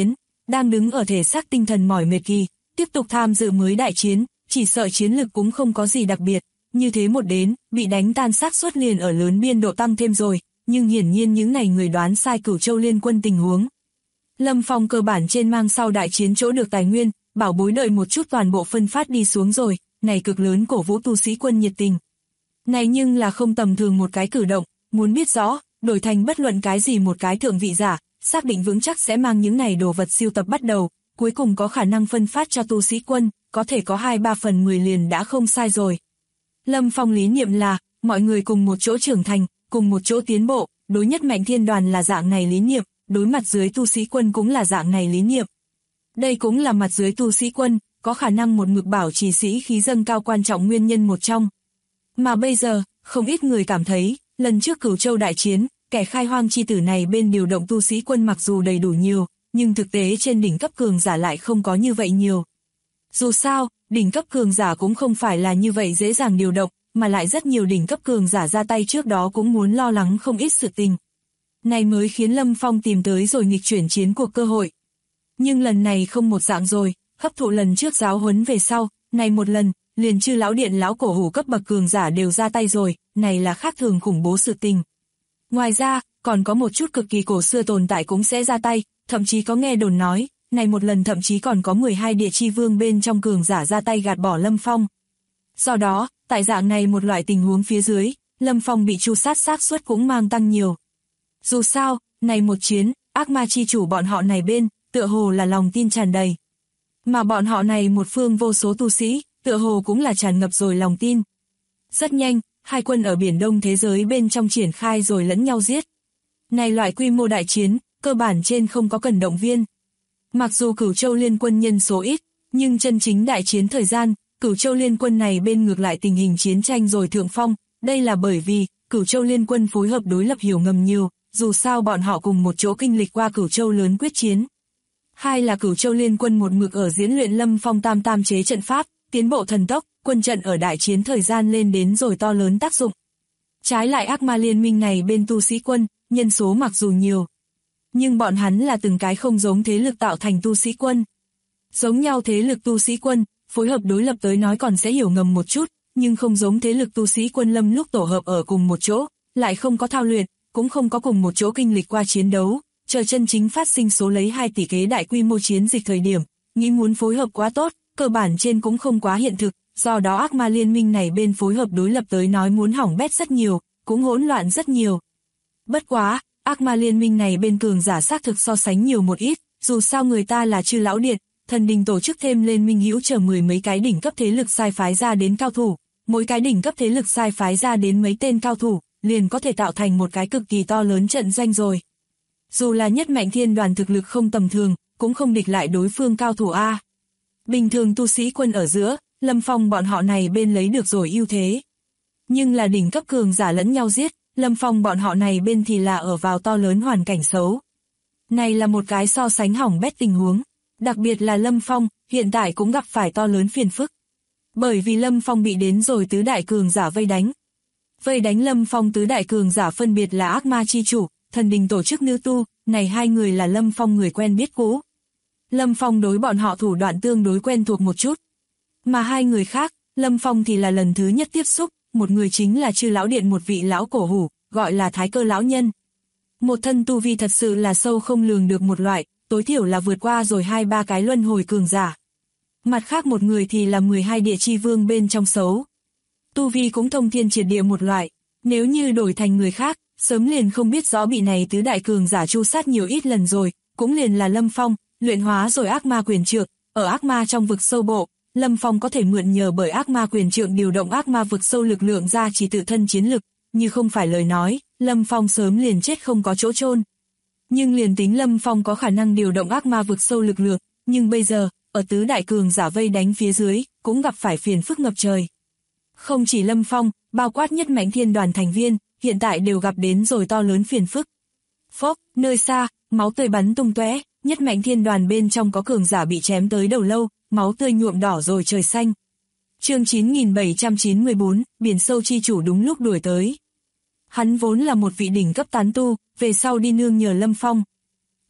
đang đứng ở thể xác tinh thần mỏi mệt kỳ, tiếp tục tham dự mới đại chiến, chỉ sợ chiến lực cũng không có gì đặc biệt, như thế một đến, bị đánh tan xác suất liền ở lớn biên độ tăng thêm rồi, nhưng hiển nhiên những này người đoán sai Cửu Châu Liên Quân tình huống. Lâm Phong cơ bản trên mang sau đại chiến chỗ được tài nguyên, bảo bối đợi một chút toàn bộ phân phát đi xuống rồi, này cực lớn cổ vũ tu sĩ quân nhiệt tình. Này nhưng là không tầm thường một cái cử động, muốn biết rõ, đổi thành bất luận cái gì một cái thượng vị giả, xác định vững chắc sẽ mang những này đồ vật siêu tập bắt đầu, cuối cùng có khả năng phân phát cho tu sĩ quân, có thể có 2-3 phần 10 liền đã không sai rồi. Lâm Phong lý niệm là, mọi người cùng một chỗ trưởng thành, cùng một chỗ tiến bộ, đối nhất Mạnh Thiên Đoàn là dạng này lý niệm, đối mặt dưới tu sĩ quân cũng là dạng này lý niệm. Đây cũng là mặt dưới tu sĩ quân, có khả năng một mực bảo trì sĩ khí dâng cao quan trọng nguyên nhân một trong. Mà bây giờ, không ít người cảm thấy, lần trước Cửu Châu đại chiến, kẻ khai hoang chi tử này bên điều động tu sĩ quân mặc dù đầy đủ nhiều, nhưng thực tế trên đỉnh cấp cường giả lại không có như vậy nhiều. Dù sao, đỉnh cấp cường giả cũng không phải là như vậy dễ dàng điều động, mà lại rất nhiều đỉnh cấp cường giả ra tay trước đó cũng muốn lo lắng không ít sự tình. Này mới khiến Lâm Phong tìm tới rồi nghịch chuyển chiến cuộc cơ hội. Nhưng lần này không một dạng rồi, hấp thụ lần trước giáo huấn về sau, này một lần, liền Chư lão điện lão cổ hủ cấp bậc cường giả đều ra tay rồi, này là khác thường khủng bố sự tình. Ngoài ra, còn có một chút cực kỳ cổ xưa tồn tại cũng sẽ ra tay, thậm chí có nghe đồn nói, này một lần thậm chí còn có 12 địa chi vương bên trong cường giả ra tay gạt bỏ Lâm Phong. Do đó, tại dạng này một loại tình huống phía dưới, Lâm Phong bị tru sát xác suất cũng mang tăng nhiều. Dù sao, này một chiến, ác ma chi chủ bọn họ này bên, tựa hồ là lòng tin tràn đầy. Mà bọn họ này một phương vô số tu sĩ, tựa hồ cũng là tràn ngập rồi lòng tin. Rất nhanh, hai quân ở Biển Đông thế giới bên trong triển khai rồi lẫn nhau giết. Này loại quy mô đại chiến, cơ bản trên không có cần động viên. Mặc dù Cửu Châu Liên Quân nhân số ít, nhưng chân chính đại chiến thời gian, Cửu Châu Liên Quân này bên ngược lại tình hình chiến tranh rồi thượng phong, đây là bởi vì, Cửu Châu Liên Quân phối hợp đối lập hiểu ngầm nhiều, dù sao bọn họ cùng một chỗ kinh lịch qua Cửu Châu lớn quyết chiến. Hai là Cửu Châu Liên Quân một mực ở diễn luyện Lâm Phong tam chế trận pháp, tiến bộ thần tốc, quân trận ở đại chiến thời gian lên đến rồi to lớn tác dụng. Trái lại ác ma liên minh này bên tu sĩ quân, nhân số mặc dù nhiều, nhưng bọn hắn là từng cái không giống thế lực tạo thành tu sĩ quân. Giống nhau thế lực tu sĩ quân, phối hợp đối lập tới nói còn sẽ hiểu ngầm một chút, nhưng không giống thế lực tu sĩ quân Lâm lúc tổ hợp ở cùng một chỗ, lại không có thao luyện, cũng không có cùng một chỗ kinh lịch qua chiến đấu, chờ chân chính phát sinh số lấy 2 tỷ kế đại quy mô chiến dịch thời điểm, nghĩ muốn phối hợp quá tốt, cơ bản trên cũng không quá hiện thực, do đó ác ma liên minh này bên phối hợp đối lập tới nói muốn hỏng bét rất nhiều, cũng hỗn loạn rất nhiều. Bất quá, ác ma liên minh này bên cường giả xác thực so sánh nhiều một ít, dù sao người ta là Chư lão điện, thần đình tổ chức thêm lên minh hữu chờ 10 mấy cái đỉnh cấp thế lực sai phái ra đến cao thủ, mỗi cái đỉnh cấp thế lực sai phái ra đến mấy tên cao thủ, liền có thể tạo thành một cái cực kỳ to lớn trận doanh rồi. Dù là nhất Mạnh Thiên Đoàn thực lực không tầm thường, cũng không địch lại đối phương cao thủ A. Bình thường tu sĩ quân ở giữa, Lâm Phong bọn họ này bên lấy được rồi ưu thế. Nhưng là đỉnh cấp cường giả lẫn nhau giết, Lâm Phong bọn họ này bên thì là ở vào to lớn hoàn cảnh xấu. Này là một cái so sánh hỏng bét tình huống, đặc biệt là Lâm Phong, hiện tại cũng gặp phải to lớn phiền phức. Bởi vì Lâm Phong bị đến rồi tứ đại cường giả vây đánh. Vây đánh Lâm Phong tứ đại cường giả phân biệt là ác ma chi chủ, thần đình tổ chức nữ tu, này hai người là Lâm Phong người quen biết cũ. Lâm Phong đối bọn họ thủ đoạn tương đối quen thuộc một chút. Mà hai người khác, Lâm Phong thì là lần thứ nhất tiếp xúc, một người chính là Chư lão điện một vị lão cổ hủ, gọi là Thái Cơ lão nhân. Một thân tu vi thật sự là sâu không lường được một loại, tối thiểu là vượt qua rồi 2-3 cái luân hồi cường giả. Mặt khác một người thì là 12 địa chi vương bên trong xấu. Tu vi cũng thông thiên triệt địa một loại, nếu như đổi thành người khác, sớm liền không biết rõ bị này tứ đại cường giả tru sát nhiều ít lần rồi, cũng liền là Lâm Phong, luyện hóa rồi ác ma quyền trượng, ở ác ma trong vực sâu bộ, Lâm Phong có thể mượn nhờ bởi ác ma quyền trượng điều động ác ma vực sâu lực lượng ra chỉ tự thân chiến lực, như không phải lời nói, Lâm Phong sớm liền chết không có chỗ chôn. Nhưng liền tính Lâm Phong có khả năng điều động ác ma vực sâu lực lượng, nhưng bây giờ, ở tứ đại cường giả vây đánh phía dưới, cũng gặp phải phiền phức ngập trời. Không chỉ Lâm Phong, bao quát nhất Mạnh Thiên Đoàn thành viên, hiện tại đều gặp đến rồi to lớn phiền phức. Phốc, nơi xa, máu tươi bắn tung tóe, nhất Mạnh Thiên Đoàn bên trong có cường giả bị chém tới đầu lâu, máu tươi nhuộm đỏ rồi trời xanh. Chương 9794, Biển Sâu chi chủ đúng lúc đuổi tới. Hắn vốn là một vị đỉnh cấp tán tu, về sau đi nương nhờ Lâm Phong.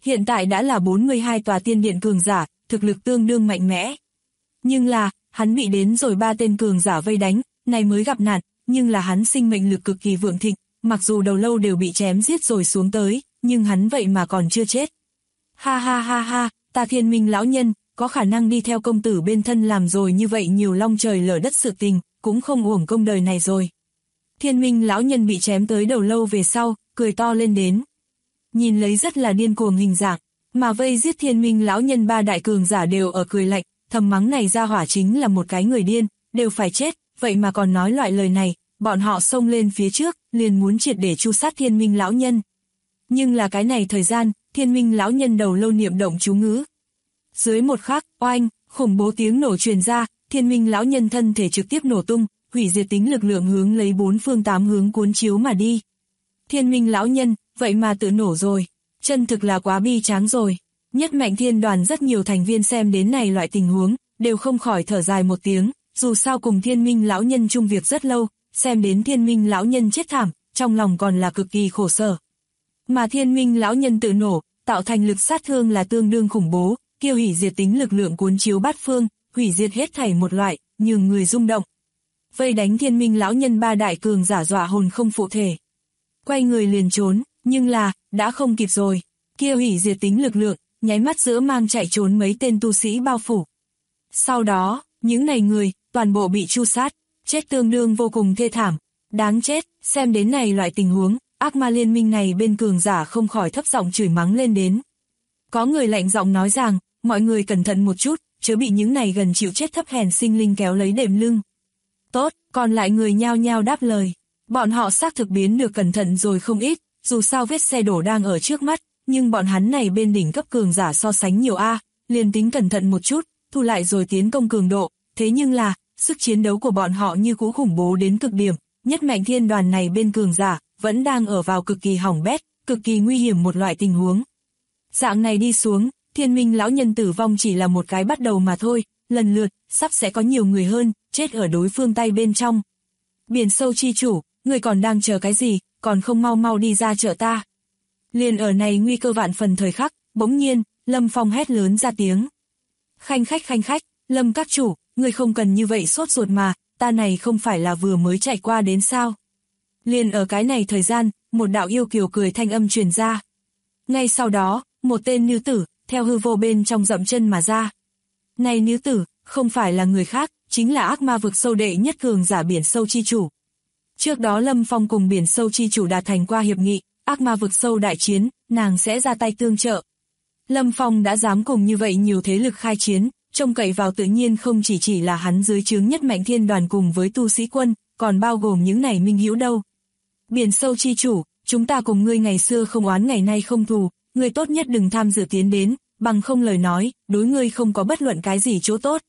hiện tại đã là 42 tòa tiên điện cường giả, thực lực tương đương mạnh mẽ. Nhưng là, hắn bị đến rồi 3 tên cường giả vây đánh, này mới gặp nạn, nhưng là hắn sinh mệnh lực cực kỳ vượng thịnh, mặc dù đầu lâu đều bị chém giết rồi xuống tới, nhưng hắn vậy mà còn chưa chết. Ha ha ha ha, ta Thiên Minh lão nhân, có khả năng đi theo công tử bên thân làm rồi như vậy nhiều long trời lở đất sự tình, cũng không uổng công đời này rồi. Thiên Minh lão nhân bị chém tới đầu lâu về sau, cười to lên đến. Nhìn lấy rất là điên cuồng hình dạng, mà vây giết Thiên Minh lão nhân 3 đại cường giả đều ở cười lạnh, thầm mắng này ra hỏa chính là một cái người điên, đều phải chết, vậy mà còn nói loại lời này, bọn họ xông lên phía trước, liền muốn triệt để tru sát Thiên Minh lão nhân. Nhưng là cái này thời gian, Thiên Minh lão nhân đầu lâu niệm động chú ngữ. Dưới một khắc, oanh, khủng bố tiếng nổ truyền ra, Thiên Minh lão nhân thân thể trực tiếp nổ tung, hủy diệt tính lực lượng hướng lấy 4 phương 8 hướng cuốn chiếu mà đi. Thiên Minh lão nhân, vậy mà tự nổ rồi, chân thực là quá bi tráng rồi. Nhất Mạnh Thiên Đoàn rất nhiều thành viên xem đến này loại tình huống, đều không khỏi thở dài một tiếng, dù sao cùng Thiên Minh lão nhân chung việc rất lâu, xem đến Thiên Minh lão nhân chết thảm, trong lòng còn là cực kỳ khổ sở. Mà Thiên Minh lão nhân tự nổ, tạo thành lực sát thương là tương đương khủng bố, kêu hủy diệt tính lực lượng cuốn chiếu bát phương, hủy diệt hết thảy một loại, nhường người rung động. Vây đánh Thiên Minh lão nhân 3 đại cường giả dọa hồn không phụ thể. Quay người liền trốn, nhưng là, đã không kịp rồi. Kia hủy diệt tính lực lượng, nháy mắt giữa mang chạy trốn mấy tên tu sĩ bao phủ. Sau đó, những này người, toàn bộ bị tru sát, chết tương đương vô cùng thê thảm. Đáng chết, xem đến này loại tình huống, ác ma liên minh này bên cường giả không khỏi thấp giọng chửi mắng lên đến. Có người lạnh giọng nói rằng, mọi người cẩn thận một chút, chớ bị những này gần chịu chết thấp hèn sinh linh kéo lấy đệm lưng. Tốt, còn lại người nhao nhao đáp lời. Bọn họ xác thực biến được cẩn thận rồi không ít, dù sao vết xe đổ đang ở trước mắt, nhưng bọn hắn này bên đỉnh cấp cường giả so sánh nhiều liền tính cẩn thận một chút, thu lại rồi tiến công cường độ, thế nhưng là, sức chiến đấu của bọn họ như cũ khủng bố đến cực điểm, Nhất Mạnh Thiên Đoàn này bên cường giả, vẫn đang ở vào cực kỳ hỏng bét, cực kỳ nguy hiểm một loại tình huống. Dạng này đi xuống, Thiên Minh lão nhân tử vong chỉ là một cái bắt đầu mà thôi, lần lượt, sắp sẽ có nhiều người hơn, chết ở đối phương tay bên trong. Biển sâu chi chủ, người còn đang chờ cái gì, còn không mau mau đi ra chợ ta. Liền ở này nguy cơ vạn phần thời khắc, bỗng nhiên, Lâm Phong hét lớn ra tiếng. Khanh khách, Lâm các chủ, người không cần như vậy sốt ruột mà, ta này không phải là vừa mới chạy qua đến sao. Liền ở cái này thời gian, một đạo yêu kiều cười thanh âm truyền ra. Ngay sau đó, một tên nữ tử, theo hư vô bên trong dậm chân mà ra. Này nữ tử, không phải là người khác, chính là ác ma vực sâu đệ nhất cường giả biển sâu chi chủ. Trước đó Lâm Phong cùng biển sâu chi chủ đạt thành qua hiệp nghị, ác ma vực sâu đại chiến, nàng sẽ ra tay tương trợ. Lâm Phong đã dám cùng như vậy nhiều thế lực khai chiến, trông cậy vào tự nhiên không chỉ là hắn dưới trướng Nhất Mạnh Thiên Đoàn cùng với tu sĩ quân, còn bao gồm những này minh hữu đâu. Biển sâu chi chủ, chúng ta cùng ngươi ngày xưa không oán ngày nay không thù, ngươi tốt nhất đừng tham dự tiến đến, bằng không lời nói, đối ngươi không có bất luận cái gì chỗ tốt.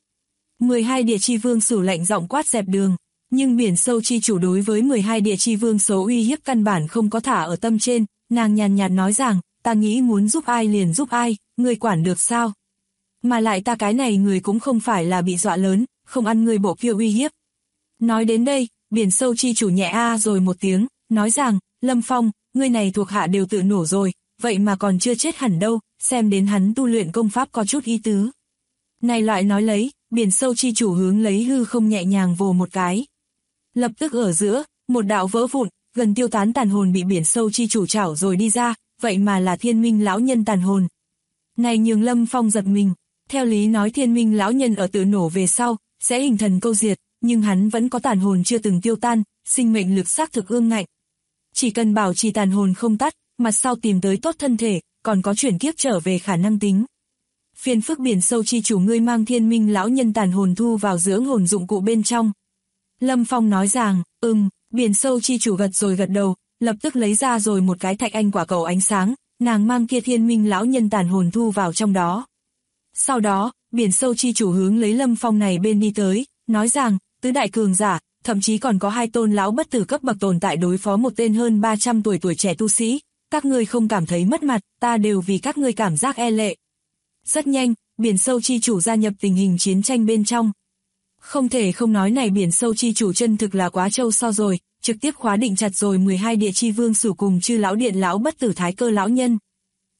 12 địa chi vương sử lạnh giọng quát dẹp đường, nhưng biển sâu chi chủ đối với 12 địa chi vương số uy hiếp căn bản không có thả ở tâm trên, nàng nhàn nhạt nói rằng, ta nghĩ muốn giúp ai liền giúp ai, ngươi quản được sao? Mà lại ta cái này người cũng không phải là bị dọa lớn, không ăn ngươi bộ kia uy hiếp. Nói đến đây, biển sâu chi chủ nhẹ rồi một tiếng, nói rằng, Lâm Phong, ngươi này thuộc hạ đều tự nổ rồi, vậy mà còn chưa chết hẳn đâu, xem đến hắn tu luyện công pháp có chút ý tứ. Này loại nói lấy, biển sâu chi chủ hướng lấy hư không nhẹ nhàng vồ một cái. Lập tức ở giữa, một đạo vỡ vụn, gần tiêu tán tàn hồn bị biển sâu chi chủ chảo rồi đi ra, vậy mà là Thiên Minh lão nhân tàn hồn. Này nhường Lâm Phong giật mình, theo lý nói Thiên Minh lão nhân ở tự nổ về sau, sẽ hình thần câu diệt, nhưng hắn vẫn có tàn hồn chưa từng tiêu tan, sinh mệnh lực xác thực ương ngạnh. Chỉ cần bảo trì tàn hồn không tắt, mặt sau tìm tới tốt thân thể, còn có chuyển kiếp trở về khả năng tính. Phiền phức biển sâu chi chủ ngươi mang Thiên Minh lão nhân tàn hồn thu vào dưỡng hồn dụng cụ bên trong. Lâm Phong nói rằng, biển sâu chi chủ gật đầu, lập tức lấy ra rồi một cái thạch anh quả cầu ánh sáng, nàng mang kia Thiên Minh lão nhân tàn hồn thu vào trong đó. Sau đó, biển sâu chi chủ hướng lấy Lâm Phong này bên đi tới, nói rằng, tứ đại cường giả, thậm chí còn có 2 tôn lão bất tử cấp bậc tồn tại đối phó một tên hơn 300 tuổi trẻ tu sĩ, các ngươi không cảm thấy mất mặt, ta đều vì các ngươi cảm giác e lệ. Rất nhanh, biển sâu chi chủ gia nhập tình hình chiến tranh bên trong. Không thể không nói này biển sâu chi chủ chân thực là quá trâu so rồi, trực tiếp khóa định chặt rồi 12 địa chi vương sử cùng chư lão điện lão bất tử thái cơ lão nhân.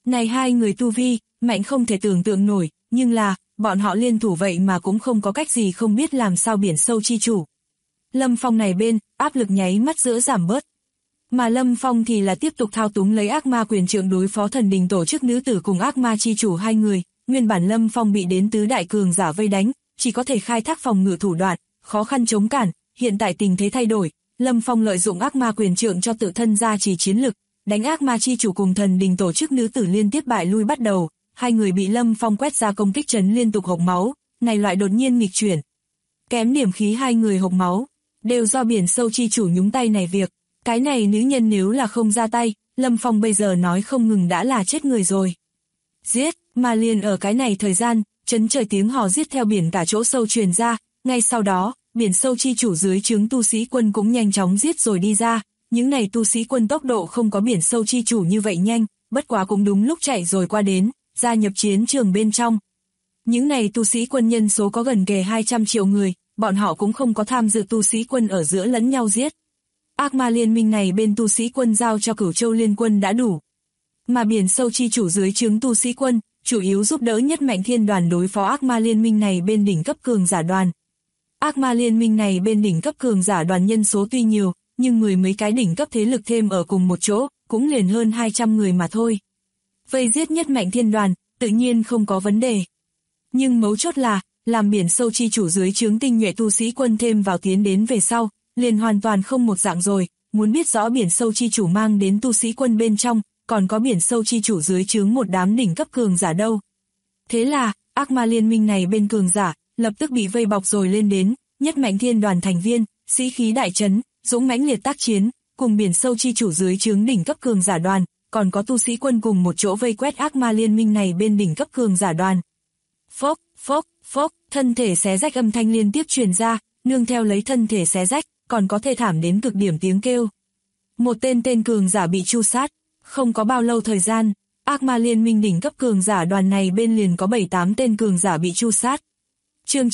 Này hai người tu vi, mạnh không thể tưởng tượng nổi, nhưng là, bọn họ liên thủ vậy mà cũng không có cách gì không biết làm sao biển sâu chi chủ. Lâm Phong này bên, áp lực nháy mắt giữa giảm bớt. Mà Lâm Phong thì là tiếp tục thao túng lấy ác ma quyền trượng đối phó thần đình tổ chức nữ tử cùng ác ma chi chủ hai người. Nguyên bản Lâm Phong bị đến tứ đại cường giả vây đánh, chỉ có thể khai thác phòng ngự thủ đoạn, khó khăn chống cản. Hiện tại tình thế thay đổi, Lâm Phong lợi dụng ác ma quyền trượng cho tự thân gia trì chiến lực, đánh ác ma chi chủ cùng thần đình tổ chức nữ tử liên tiếp bại lui bắt đầu. Hai người bị Lâm Phong quét ra công kích chấn liên tục hộc máu, này loại đột nhiên nghịch chuyển. Kém điểm khí hai người hộc máu, đều do biển sâu chi chủ nhúng tay này việc. Cái này nữ nhân nếu là không ra tay, Lâm Phong bây giờ nói không ngừng đã là chết người rồi. Giết, mà liền ở cái này thời gian, chấn trời tiếng hò giết theo biển cả chỗ sâu truyền ra, ngay sau đó, biển sâu chi chủ dưới trướng tu sĩ quân cũng nhanh chóng giết rồi đi ra. Những này tu sĩ quân tốc độ không có biển sâu chi chủ như vậy nhanh, bất quá cũng đúng lúc chạy rồi qua đến, gia nhập chiến trường bên trong. Những này tu sĩ quân nhân số có gần kề 200 triệu người, bọn họ cũng không có tham dự tu sĩ quân ở giữa lẫn nhau giết. Ác ma liên minh này bên tu sĩ quân giao cho Cửu Châu liên quân đã đủ. Mà biển sâu chi chủ dưới trướng tu sĩ quân, chủ yếu giúp đỡ nhất mạnh thiên đoàn đối phó ác ma liên minh này bên đỉnh cấp cường giả đoàn. Ác ma liên minh này bên đỉnh cấp cường giả đoàn nhân số tuy nhiều, nhưng mười mấy cái đỉnh cấp thế lực thêm ở cùng một chỗ, cũng liền hơn 200 người mà thôi. Vây giết nhất mạnh thiên đoàn, tự nhiên không có vấn đề. Nhưng mấu chốt là, làm biển sâu chi chủ dưới trướng tinh nhuệ tu sĩ quân thêm vào tiến đến về sau, liền hoàn toàn không một dạng rồi. Muốn biết rõ biển sâu chi chủ mang đến tu sĩ quân bên trong, còn có biển sâu chi chủ dưới trướng một đám đỉnh cấp cường giả đâu. Thế là, ác ma liên minh này bên cường giả, lập tức bị vây bọc rồi lên đến, nhất mạnh thiên đoàn thành viên, sĩ khí đại trấn, dũng mãnh liệt tác chiến, cùng biển sâu chi chủ dưới trướng đỉnh cấp cường giả đoàn, còn có tu sĩ quân cùng một chỗ vây quét ác ma liên minh này bên đỉnh cấp cường giả đoàn. Phốc, phốc, phốc, thân thể xé rách âm thanh liên tiếp truyền ra, nương theo lấy thân thể xé rách, còn có thê thảm đến cực điểm tiếng kêu. Một tên cường giả bị tru sát, không có bao lâu thời gian, ác ma liên minh đỉnh cấp cường giả đoàn này bên liền có 7-8 tên cường giả bị tru sát. Chương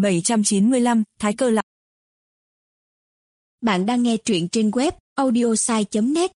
9795, Thái Cơ Lạc. Bạn đang nghe truyện trên web audiosai.net.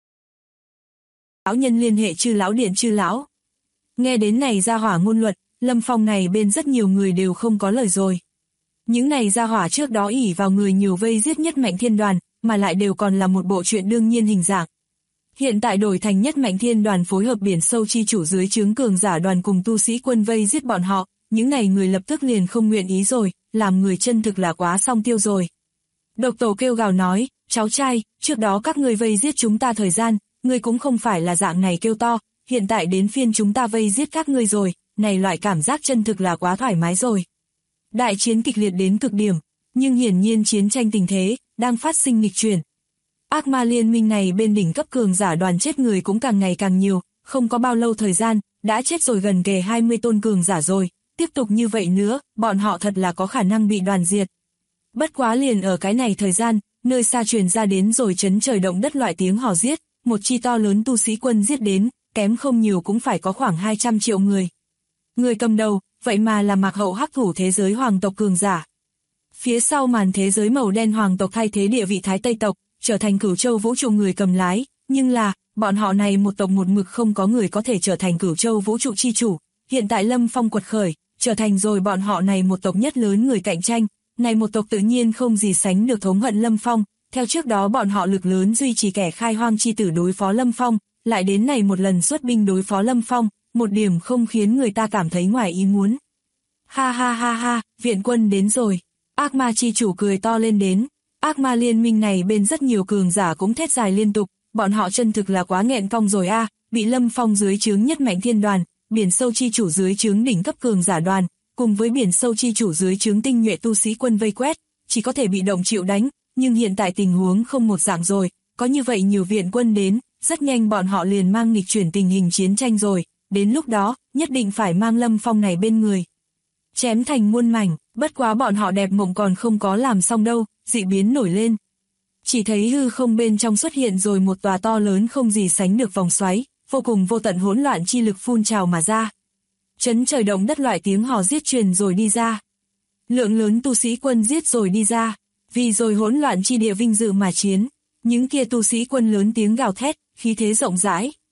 Lão nhân liên hệ Chư lão điện Chư lão. Nghe đến này ra hỏa ngôn luận, Lâm Phong này bên rất nhiều người đều không có lời rồi. Những này ra hỏa trước đó ỷ vào người nhiều vây giết nhất mạnh thiên đoàn, mà lại đều còn là một bộ chuyện đương nhiên hình dạng. Hiện tại đổi thành nhất mạnh thiên đoàn phối hợp biển sâu chi chủ dưới trướng cường giả đoàn cùng tu sĩ quân vây giết bọn họ, những này người lập tức liền không nguyện ý rồi, làm người chân thực là quá song tiêu rồi. Độc Tổ kêu gào nói, cháu trai, trước đó các người vây giết chúng ta thời gian, ngươi cũng không phải là dạng này kêu to, hiện tại đến phiên chúng ta vây giết các ngươi rồi, này loại cảm giác chân thực là quá thoải mái rồi. Đại chiến kịch liệt đến cực điểm, nhưng hiển nhiên chiến tranh tình thế, đang phát sinh nghịch chuyển. Ác ma liên minh này bên đỉnh cấp cường giả đoàn chết người cũng càng ngày càng nhiều, không có bao lâu thời gian, đã chết rồi gần kề 20 tôn cường giả rồi, tiếp tục như vậy nữa, bọn họ thật là có khả năng bị đoàn diệt. Bất quá liền ở cái này thời gian, nơi xa truyền ra đến rồi chấn trời động đất loại tiếng hò giết, một chi to lớn tu sĩ quân giết đến, kém không nhiều cũng phải có khoảng 200 triệu người. Người cầm đầu, vậy mà là Mạc Hậu hắc thủ thế giới hoàng tộc cường giả. Phía sau màn thế giới màu đen hoàng tộc thay thế địa vị Thái Tây tộc, trở thành Cửu Châu vũ trụ người cầm lái, nhưng là, bọn họ này một tộc một mực không có người có thể trở thành Cửu Châu vũ trụ chi chủ. Hiện tại Lâm Phong quật khởi, trở thành rồi bọn họ này một tộc nhất lớn người cạnh tranh, này một tộc tự nhiên không gì sánh được thống hận Lâm Phong, theo trước đó bọn họ lực lớn duy trì kẻ khai hoang chi tử đối phó Lâm Phong, lại đến này một lần xuất binh đối phó Lâm Phong, một điểm không khiến người ta cảm thấy ngoài ý muốn. Ha ha ha ha, viện quân đến rồi, ác ma chi chủ cười to lên đến, ác ma liên minh này bên rất nhiều cường giả cũng thét dài liên tục, bọn họ chân thực là quá nghẹn cong rồi a, bị Lâm Phong dưới trướng nhất mạnh thiên đoàn, biển sâu chi chủ dưới trướng đỉnh cấp cường giả đoàn, cùng với biển sâu chi chủ dưới trướng tinh nhuệ tu sĩ quân vây quét, chỉ có thể bị động chịu đánh, nhưng hiện tại tình huống không một dạng rồi, có như vậy nhiều viện quân đến, rất nhanh bọn họ liền mang nghịch chuyển tình hình chiến tranh rồi, đến lúc đó, nhất định phải mang Lâm Phong này bên người. Chém thành muôn mảnh, bất quá bọn họ đẹp mộng còn không có làm xong đâu, dị biến nổi lên. Chỉ thấy hư không bên trong xuất hiện rồi một tòa to lớn không gì sánh được vòng xoáy, vô cùng vô tận hỗn loạn chi lực phun trào mà ra. Chấn trời động đất loại tiếng hò giết truyền rồi đi ra. Lượng lớn tu sĩ quân giết rồi đi ra, vì rồi hỗn loạn chi địa vinh dự mà chiến. Những kia tu sĩ quân lớn tiếng gào thét, khí thế rộng rãi.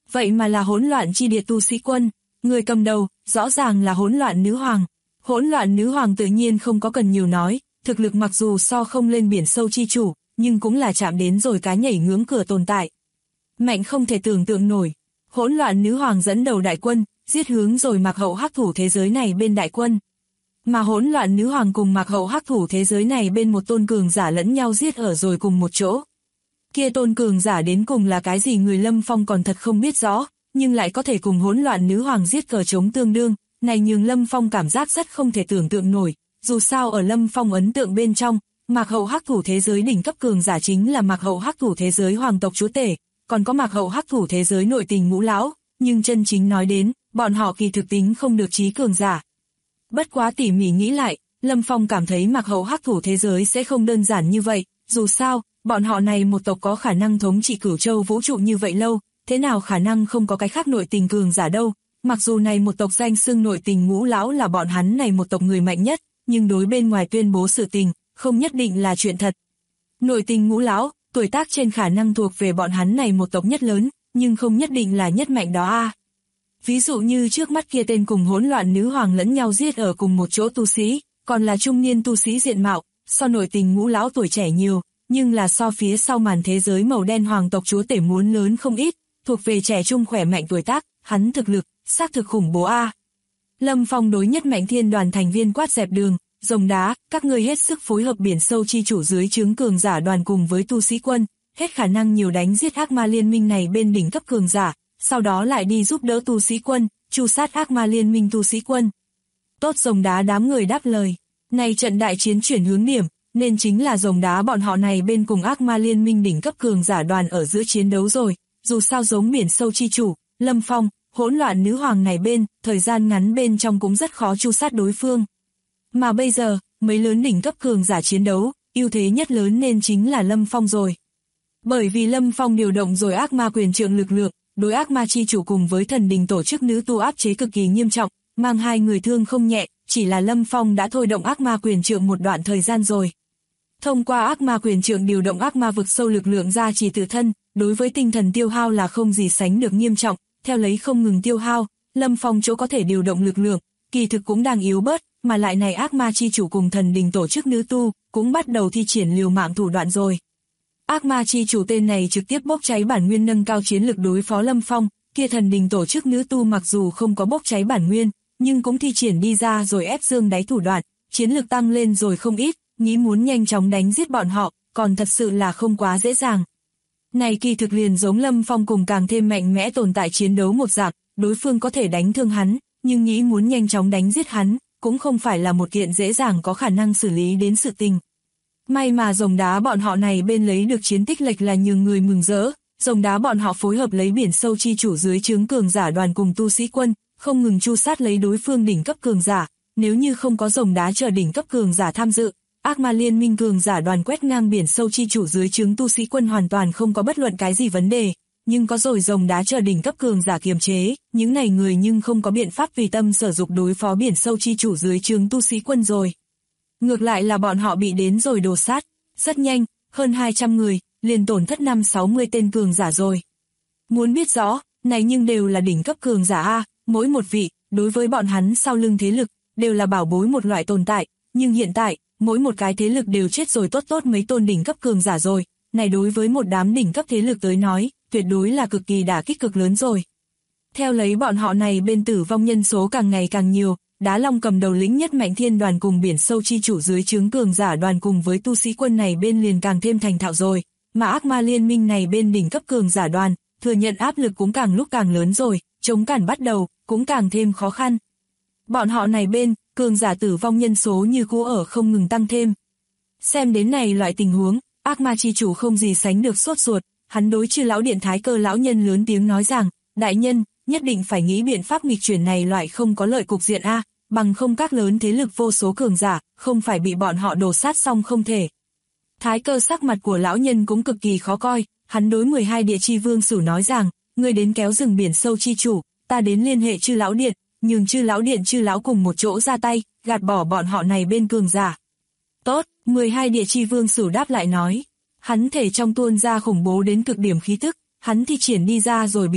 Vậy mà là hỗn loạn chi địa tu sĩ quân, người cầm đầu, rõ ràng là hỗn loạn nữ hoàng. Hỗn loạn nữ hoàng tự nhiên không có cần nhiều nói, thực lực mặc dù so không lên biển sâu chi chủ, nhưng cũng là chạm đến rồi cái nhảy ngưỡng cửa tồn tại. Mạnh không thể tưởng tượng nổi. Hỗn loạn nữ hoàng dẫn đầu đại quân, giết hướng rồi Mạc Hậu hắc thủ thế giới này bên đại quân. Mà hỗn loạn nữ hoàng cùng Mạc Hậu hắc thủ thế giới này bên một tôn cường giả lẫn nhau giết ở rồi cùng một chỗ. Kia tôn cường giả đến cùng là cái gì người Lâm Phong còn thật không biết rõ, nhưng lại có thể cùng hỗn loạn nữ hoàng giết cờ trống tương đương, này nhường Lâm Phong cảm giác rất không thể tưởng tượng nổi. Dù sao ở Lâm Phong ấn tượng bên trong, Mạc Hậu hắc thủ thế giới đỉnh cấp cường giả chính là Mạc Hậu hắc thủ thế giới hoàng tộc chúa tể, còn có Mạc Hậu hắc thủ thế giới nội tình ngũ lão, nhưng chân chính nói đến, bọn họ kỳ thực tính không được trí cường giả. Bất quá tỉ mỉ nghĩ lại, Lâm Phong cảm thấy Mạc Hậu hắc thủ thế giới sẽ không đơn giản như vậy, dù sao, bọn họ này một tộc có khả năng thống trị cửu châu vũ trụ như vậy lâu, thế nào khả năng không có cái khác nội tình cường giả đâu, mặc dù này một tộc danh xưng nội tình ngũ lão là bọn hắn này một tộc người mạnh nhất, nhưng đối bên ngoài tuyên bố sự tình, không nhất định là chuyện thật. Nội tình ngũ lão, tuổi tác trên khả năng thuộc về bọn hắn này một tộc nhất lớn, nhưng không nhất định là nhất mạnh đó a. Ví dụ như trước mắt kia tên cùng hỗn loạn nữ hoàng lẫn nhau giết ở cùng một chỗ tu sĩ, còn là trung niên tu sĩ diện mạo, so nội tình ngũ lão tuổi trẻ nhiều, nhưng là so phía sau màn thế giới màu đen hoàng tộc chúa tể muốn lớn không ít, thuộc về trẻ trung khỏe mạnh tuổi tác, hắn thực lực, xác thực khủng bố a. Lâm Phong đối nhất mạnh thiên đoàn thành viên quát dẹp đường, rồng đá, các ngươi hết sức phối hợp biển sâu chi chủ dưới trướng cường giả đoàn cùng với tu sĩ quân, hết khả năng nhiều đánh giết ác ma liên minh này bên đỉnh cấp cường giả, sau đó lại đi giúp đỡ tu sĩ quân, tru sát ác ma liên minh tu sĩ quân. Tốt, rồng đá đám người đáp lời, này trận đại chiến chuyển hướng điểm, nên chính là rồng đá bọn họ này bên cùng ác ma liên minh đỉnh cấp cường giả đoàn ở giữa chiến đấu rồi, dù sao giống biển sâu chi chủ, Lâm Phong, hỗn loạn nữ hoàng này bên, thời gian ngắn bên trong cũng rất khó tru sát đối phương. Mà bây giờ, mấy lớn đỉnh cấp cường giả chiến đấu, ưu thế nhất lớn nên chính là Lâm Phong rồi. Bởi vì Lâm Phong điều động rồi ác ma quyền trượng lực lượng, đối ác ma chi chủ cùng với thần đình tổ chức nữ tu áp chế cực kỳ nghiêm trọng, mang hai người thương không nhẹ, chỉ là Lâm Phong đã thôi động ác ma quyền trượng một đoạn thời gian rồi. Thông qua ác ma quyền trượng điều động ác ma vực sâu lực lượng ra chỉ tự thân, đối với tinh thần tiêu hao là không gì sánh được nghiêm trọng, theo lấy không ngừng tiêu hao, Lâm Phong chỗ có thể điều động lực lượng, kỳ thực cũng đang yếu bớt, mà lại này ác ma chi chủ cùng thần đình tổ chức nữ tu, cũng bắt đầu thi triển liều mạng thủ đoạn rồi. Ác ma chi chủ tên này trực tiếp bốc cháy bản nguyên nâng cao chiến lực đối phó Lâm Phong, kia thần đình tổ chức nữ tu mặc dù không có bốc cháy bản nguyên, nhưng cũng thi triển đi ra rồi ép dương đáy thủ đoạn, chiến lực tăng lên rồi không ít, nghĩ muốn nhanh chóng đánh giết bọn họ, còn thật sự là không quá dễ dàng. Này kỳ thực liền giống Lâm Phong cùng càng thêm mạnh mẽ tồn tại chiến đấu một dạng, đối phương có thể đánh thương hắn, nhưng nghĩ muốn nhanh chóng đánh giết hắn, cũng không phải là một kiện dễ dàng có khả năng xử lý đến sự tình. May mà rồng đá bọn họ này bên lấy được chiến tích lệch là nhường người mừng rỡ, rồng đá bọn họ phối hợp lấy biển sâu chi chủ dưới trướng cường giả đoàn cùng tu sĩ quân, không ngừng tru sát lấy đối phương đỉnh cấp cường giả, nếu như không có rồng đá chờ đỉnh cấp cường giả tham dự, ác ma liên minh cường giả đoàn quét ngang biển sâu chi chủ dưới trướng tu sĩ quân hoàn toàn không có bất luận cái gì vấn đề, nhưng có rồi rồng đá chờ đỉnh cấp cường giả kiềm chế, những này người nhưng không có biện pháp tùy tâm sở dục đối phó biển sâu chi chủ dưới trướng tu sĩ quân rồi. Ngược lại là bọn họ bị đến rồi đồ sát, rất nhanh, hơn 200 người, liền tổn thất 5-60 tên cường giả rồi. Muốn biết rõ, này nhưng đều là đỉnh cấp cường giả a, mỗi một vị, đối với bọn hắn sau lưng thế lực, đều là bảo bối một loại tồn tại, nhưng hiện tại, mỗi một cái thế lực đều chết rồi tốt mấy tôn đỉnh cấp cường giả rồi, này đối với một đám đỉnh cấp thế lực tới nói, tuyệt đối là cực kỳ đả kích cực lớn rồi. Theo lấy bọn họ này bên tử vong nhân số càng ngày càng nhiều, Đá Long cầm đầu lĩnh nhất mạnh thiên đoàn cùng biển sâu chi chủ dưới trướng cường giả đoàn cùng với tu sĩ quân này bên liền càng thêm thành thạo rồi, mà ác ma liên minh này bên đỉnh cấp cường giả đoàn, thừa nhận áp lực cũng càng lúc càng lớn rồi, chống cản bắt đầu, cũng càng thêm khó khăn. Bọn họ này bên, cường giả tử vong nhân số như cũ ở không ngừng tăng thêm. Xem đến này loại tình huống, ác ma chi chủ không gì sánh được sốt ruột, hắn đối Chư lão điện Thái Cơ lão nhân lớn tiếng nói rằng, đại nhân, nhất định phải nghĩ biện pháp nghịch chuyển này loại không có lợi cục diện a, bằng không các lớn thế lực vô số cường giả, không phải bị bọn họ đổ sát xong không thể. Thái Cơ sắc mặt của lão nhân cũng cực kỳ khó coi, hắn đối 12 địa chi vương sử nói rằng, ngươi đến kéo rừng biển sâu chi chủ, ta đến liên hệ Chư lão điện, nhường Chư lão điện Chư lão cùng một chỗ ra tay, gạt bỏ bọn họ này bên cường giả. Tốt, 12 địa chi vương sử đáp lại nói, hắn thể trong tuôn ra khủng bố đến cực điểm khí tức, hắn thi triển đi ra rồi bí thuật,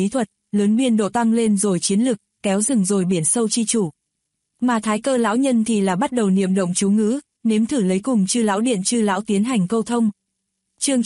lớn biên độ tăng lên rồi chiến lực, kéo rừng rồi biển sâu chi chủ. Mà Thái Cơ lão nhân thì là bắt đầu niệm động chú ngữ, nếm thử lấy cùng Chư lão điện Chư lão tiến hành câu thông. Chương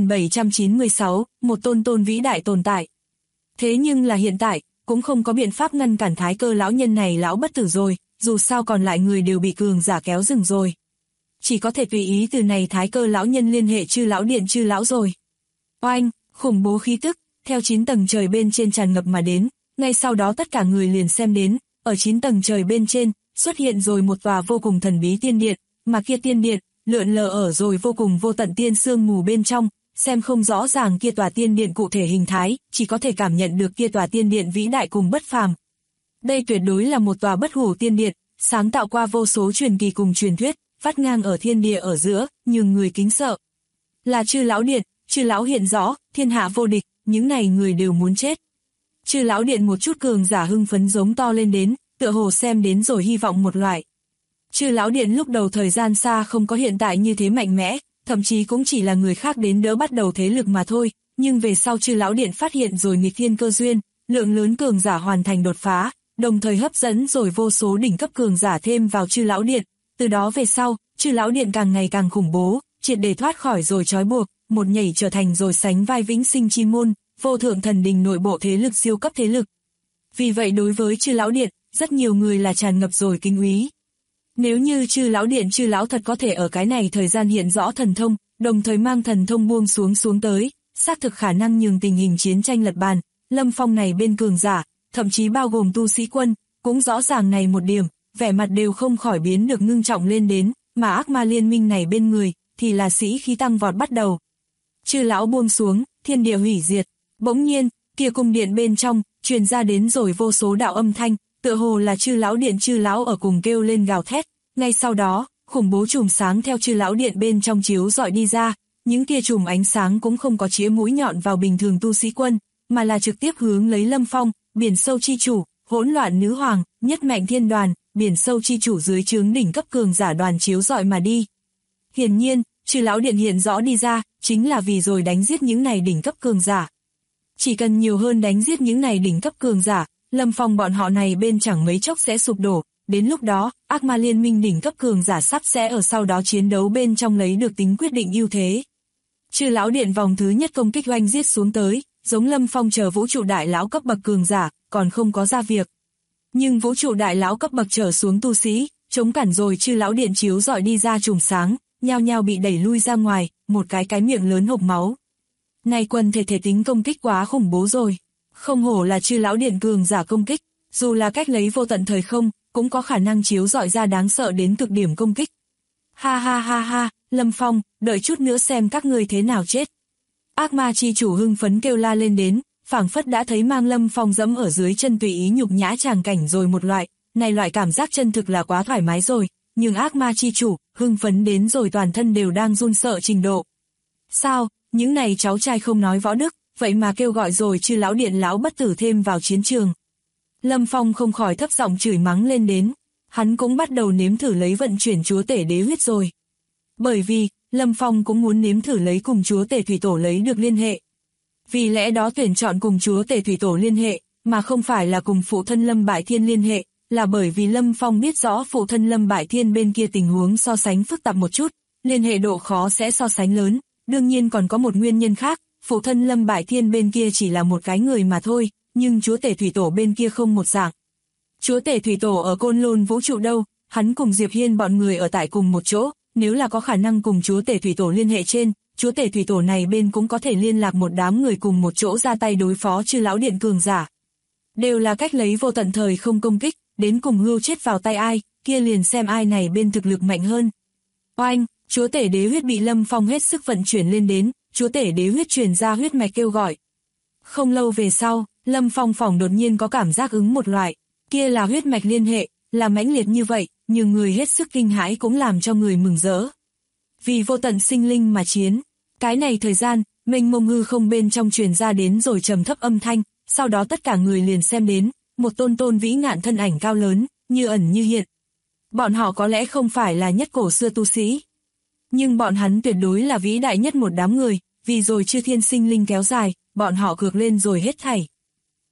9796, một tôn vĩ đại tồn tại. Thế nhưng là hiện tại, cũng không có biện pháp ngăn cản Thái Cơ lão nhân này lão bất tử rồi, dù sao còn lại người đều bị cường giả kéo rừng rồi. Chỉ có thể tùy ý từ này Thái Cơ lão nhân liên hệ Chư lão điện Chư lão rồi. Oanh, khủng bố khí tức, theo 9 tầng trời bên trên tràn ngập mà đến, ngay sau đó tất cả người liền xem đến, ở 9 tầng trời bên trên, xuất hiện rồi một tòa vô cùng thần bí tiên điện, mà kia tiên điện, lượn lờ ở rồi vô cùng vô tận tiên sương mù bên trong, xem không rõ ràng kia tòa tiên điện cụ thể hình thái, chỉ có thể cảm nhận được kia tòa tiên điện vĩ đại cùng bất phàm. Đây tuyệt đối là một tòa bất hủ tiên điện, sáng tạo qua vô số truyền kỳ cùng truyền thuyết, vắt ngang ở thiên địa ở giữa, nhường người kính sợ. Là Chư lão điện, Chư lão hiện rõ, thiên hạ vô địch, những này người đều muốn chết. Chư lão điện một chút cường giả hưng phấn giống to lên đến, tựa hồ xem đến rồi hy vọng một loại. Chư lão điện lúc đầu thời gian xa không có hiện tại như thế mạnh mẽ, thậm chí cũng chỉ là người khác đến đỡ bắt đầu thế lực mà thôi, nhưng về sau Chư lão điện phát hiện rồi nghịch thiên cơ duyên, lượng lớn cường giả hoàn thành đột phá, đồng thời hấp dẫn rồi vô số đỉnh cấp cường giả thêm vào Chư lão điện, từ đó về sau, Chư lão điện càng ngày càng khủng bố, triệt để thoát khỏi rồi trói buộc, một nhảy trở thành rồi sánh vai vĩnh sinh chi môn, vô thượng thần đình nội bộ thế lực siêu cấp thế lực. Vì vậy đối với Chư lão điện, rất nhiều người là tràn ngập rồi kính úy. Nếu như Chư lão điện Chư lão thật có thể ở cái này thời gian hiện rõ thần thông, đồng thời mang thần thông buông xuống tới, xác thực khả năng nhường tình hình chiến tranh lật bàn, Lâm Phong này bên cường giả, thậm chí bao gồm tu sĩ quân, cũng rõ ràng này một điểm, vẻ mặt đều không khỏi biến được ngưng trọng lên đến, mà ác ma liên minh này bên người, thì là sĩ khí tăng vọt bắt đầu. Chư lão buông xuống, thiên địa hủy diệt, bỗng nhiên, kia cung điện bên trong, truyền ra đến rồi vô số đạo âm thanh, tựa hồ là Chư lão điện Chư lão ở cùng kêu lên gào thét, ngay sau đó, khủng bố chùm sáng theo Chư lão điện bên trong chiếu rọi đi ra, những kia chùm ánh sáng cũng không có chĩa mũi nhọn vào bình thường tu sĩ quân, mà là trực tiếp hướng lấy Lâm Phong, biển sâu chi chủ, hỗn loạn nữ hoàng, nhất mạnh thiên đoàn, biển sâu chi chủ dưới trướng đỉnh cấp cường giả đoàn chiếu rọi mà đi. Hiển nhiên, Chư lão điện hiện rõ đi ra, chính là vì rồi đánh giết những này đỉnh cấp cường giả. Chỉ cần nhiều hơn đánh giết những này đỉnh cấp cường giả, Lâm Phong bọn họ này bên chẳng mấy chốc sẽ sụp đổ, đến lúc đó, ác ma liên minh đỉnh cấp cường giả sắp sẽ ở sau đó chiến đấu bên trong lấy được tính quyết định ưu thế. Chư lão điện vòng thứ nhất công kích oanh giết xuống tới, giống Lâm Phong chờ vũ trụ đại lão cấp bậc cường giả, còn không có ra việc. Nhưng vũ trụ đại lão cấp bậc trở xuống tu sĩ, chống cản rồi Chư lão điện chiếu rọi đi ra chùm sáng, nhao nhao bị đẩy lui ra ngoài, một cái miệng lớn hộc máu. Này quần thể tính công kích quá khủng bố rồi, không hổ là Chư lão điện cường giả công kích, dù là cách lấy vô tận thời không, cũng có khả năng chiếu rọi ra đáng sợ đến cực điểm công kích. Ha ha ha ha, Lâm Phong, đợi chút nữa xem các ngươi thế nào chết. Ác ma chi chủ hưng phấn kêu la lên đến, phảng phất đã thấy mang Lâm Phong dẫm ở dưới chân tùy ý nhục nhã tràng cảnh rồi một loại, này loại cảm giác chân thực là quá thoải mái rồi, nhưng ác ma chi chủ, hưng phấn đến rồi toàn thân đều đang run sợ trình độ. Sao, những này cháu trai không nói võ đức, vậy mà kêu gọi rồi Chư lão điện lão bất tử thêm vào chiến trường. Lâm Phong không khỏi thấp giọng chửi mắng lên đến, hắn cũng bắt đầu nếm thử lấy vận chuyển chúa tể đế huyết rồi. Bởi vì, Lâm Phong cũng muốn nếm thử lấy cùng chúa tể thủy tổ lấy được liên hệ. Vì lẽ đó tuyển chọn cùng chúa tể thủy tổ liên hệ, mà không phải là cùng phụ thân Lâm Bại Thiên liên hệ, là bởi vì Lâm Phong biết rõ phụ thân Lâm Bại Thiên bên kia tình huống so sánh phức tạp một chút, liên hệ độ khó sẽ so sánh lớn, đương nhiên còn có một nguyên nhân khác, phụ thân Lâm Bại Thiên bên kia chỉ là một cái người mà thôi, nhưng chúa tể thủy tổ bên kia không một dạng. Chúa tể thủy tổ ở Côn Lôn vũ trụ đâu, hắn cùng Diệp Hiên bọn người ở tại cùng một chỗ, nếu là có khả năng cùng chúa tể thủy tổ liên hệ trên, chúa tể thủy tổ này bên cũng có thể liên lạc một đám người cùng một chỗ ra tay đối phó Chư lão điện cường giả. Đều là cách lấy vô tận thời không công kích, đến cùng hưu chết vào tay ai, kia liền xem ai này bên thực lực mạnh hơn. Oanh, chúa tể đế huyết bị Lâm Phong hết sức vận chuyển lên đến, chúa tể đế huyết truyền ra huyết mạch kêu gọi. Không lâu về sau, Lâm Phong phỏng đột nhiên có cảm giác ứng một loại, kia là huyết mạch liên hệ, là mãnh liệt như vậy, nhưng người hết sức kinh hãi cũng làm cho người mừng rỡ. Vì vô tận sinh linh mà chiến, cái này thời gian, mênh mông hư không bên trong truyền ra đến rồi trầm thấp âm thanh, sau đó tất cả người liền xem đến, một tôn vĩ ngạn thân ảnh cao lớn, như ẩn như hiện. Bọn họ có lẽ không phải là nhất cổ xưa tu sĩ, nhưng bọn hắn tuyệt đối là vĩ đại nhất một đám người, vì rồi chư thiên sinh linh kéo dài, bọn họ cược lên rồi hết thảy.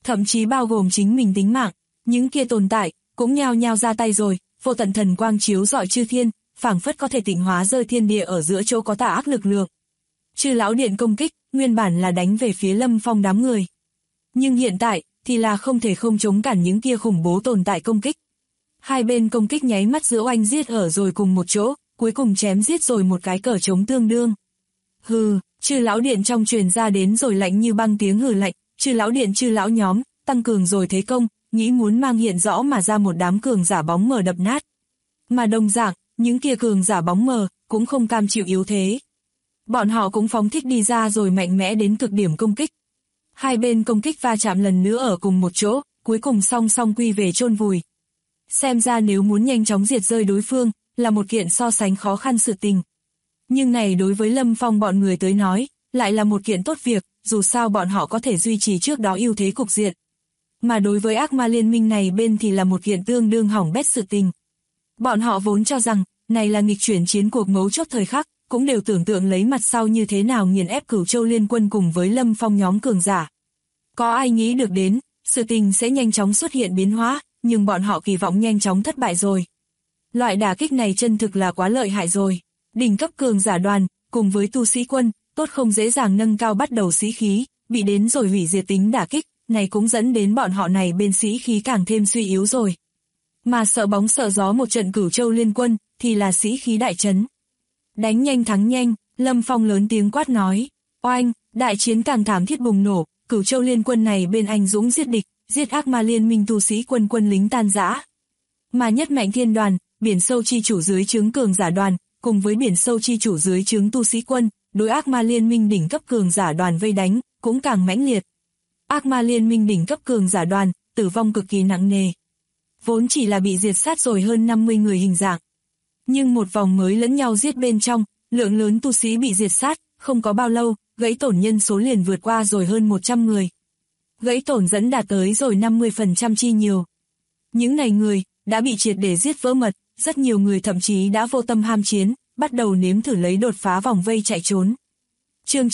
thậm chí bao gồm chính mình tính mạng. Những kia tồn tại cũng nhao nhao ra tay rồi, vô tận thần quang chiếu rọi chư thiên, phảng phất có thể tịnh hóa rơi thiên địa ở giữa chỗ có tà ác lực lượng. Chư lão điện công kích, nguyên bản là đánh về phía Lâm Phong đám người. Nhưng hiện tại, thì là không thể không chống cản những kia khủng bố tồn tại công kích. Hai bên công kích nháy mắt giữa oanh giết ở rồi cùng một chỗ, cuối cùng chém giết rồi một cái cờ trống tương đương. Hừ, chư lão điện trong truyền ra đến rồi lạnh như băng tiếng hừ lạnh, chư lão điện chư lão nhóm, tăng cường rồi thế công, nghĩ muốn mang hiện rõ mà ra một đám cường giả bóng mờ đập nát. Mà đồng dạng, những kia cường giả bóng mờ, cũng không cam chịu yếu thế. Bọn họ cũng phóng thích đi ra rồi mạnh mẽ đến cực điểm công kích. Hai bên công kích va chạm lần nữa ở cùng một chỗ, cuối cùng song song quy về chôn vùi. Xem ra nếu muốn nhanh chóng diệt rơi đối phương, là một kiện so sánh khó khăn sự tình. Nhưng này đối với Lâm Phong bọn người tới nói, lại là một kiện tốt việc, dù sao bọn họ có thể duy trì trước đó ưu thế cục diện. Mà đối với ác ma liên minh này bên thì là một kiện tương đương hỏng bét sự tình. Bọn họ vốn cho rằng, này là nghịch chuyển chiến cuộc mấu chốt thời khắc, cũng đều tưởng tượng lấy mặt sau như thế nào nghiền ép Cửu Châu Liên Quân cùng với Lâm Phong nhóm cường giả. Có ai nghĩ được đến, sự tình sẽ nhanh chóng xuất hiện biến hóa, nhưng bọn họ kỳ vọng nhanh chóng thất bại rồi. Loại đả kích này chân thực là quá lợi hại rồi. Đỉnh cấp cường giả đoàn, cùng với tu sĩ quân, tốt không dễ dàng nâng cao bắt đầu sĩ khí, bị đến rồi hủy diệt tính đả kích, này cũng dẫn đến bọn họ này bên sĩ khí càng thêm suy yếu rồi. Mà sợ bóng sợ gió một trận Cửu Châu Liên Quân, thì là sĩ khí đại trấn. Đánh nhanh thắng nhanh, Lâm Phong lớn tiếng quát nói, oanh, đại chiến càng thảm thiết bùng nổ, Cửu Châu Liên Quân này bên anh dũng giết địch, giết ác ma liên minh tu sĩ quân quân lính tan rã. Mà nhất mạnh thiên đoàn, biển sâu chi chủ dưới trướng cường giả đoàn, cùng với biển sâu chi chủ dưới trướng tu sĩ quân, đối ác ma liên minh đỉnh cấp cường giả đoàn vây đánh, cũng càng mãnh liệt. Ác ma liên minh đỉnh cấp cường giả đoàn, tử vong cực kỳ nặng nề. Vốn chỉ là bị diệt sát rồi hơn 50 người hình dạng. Nhưng một vòng mới lẫn nhau giết bên trong, lượng lớn tu sĩ bị diệt sát, không có bao lâu, gãy tổn nhân số liền vượt qua rồi hơn 100 người. Gãy tổn dẫn đạt tới rồi 50% chi nhiều. Những này người, đã bị triệt để giết vỡ mật, rất nhiều người thậm chí đã vô tâm ham chiến, bắt đầu nếm thử lấy đột phá vòng vây chạy trốn. Chương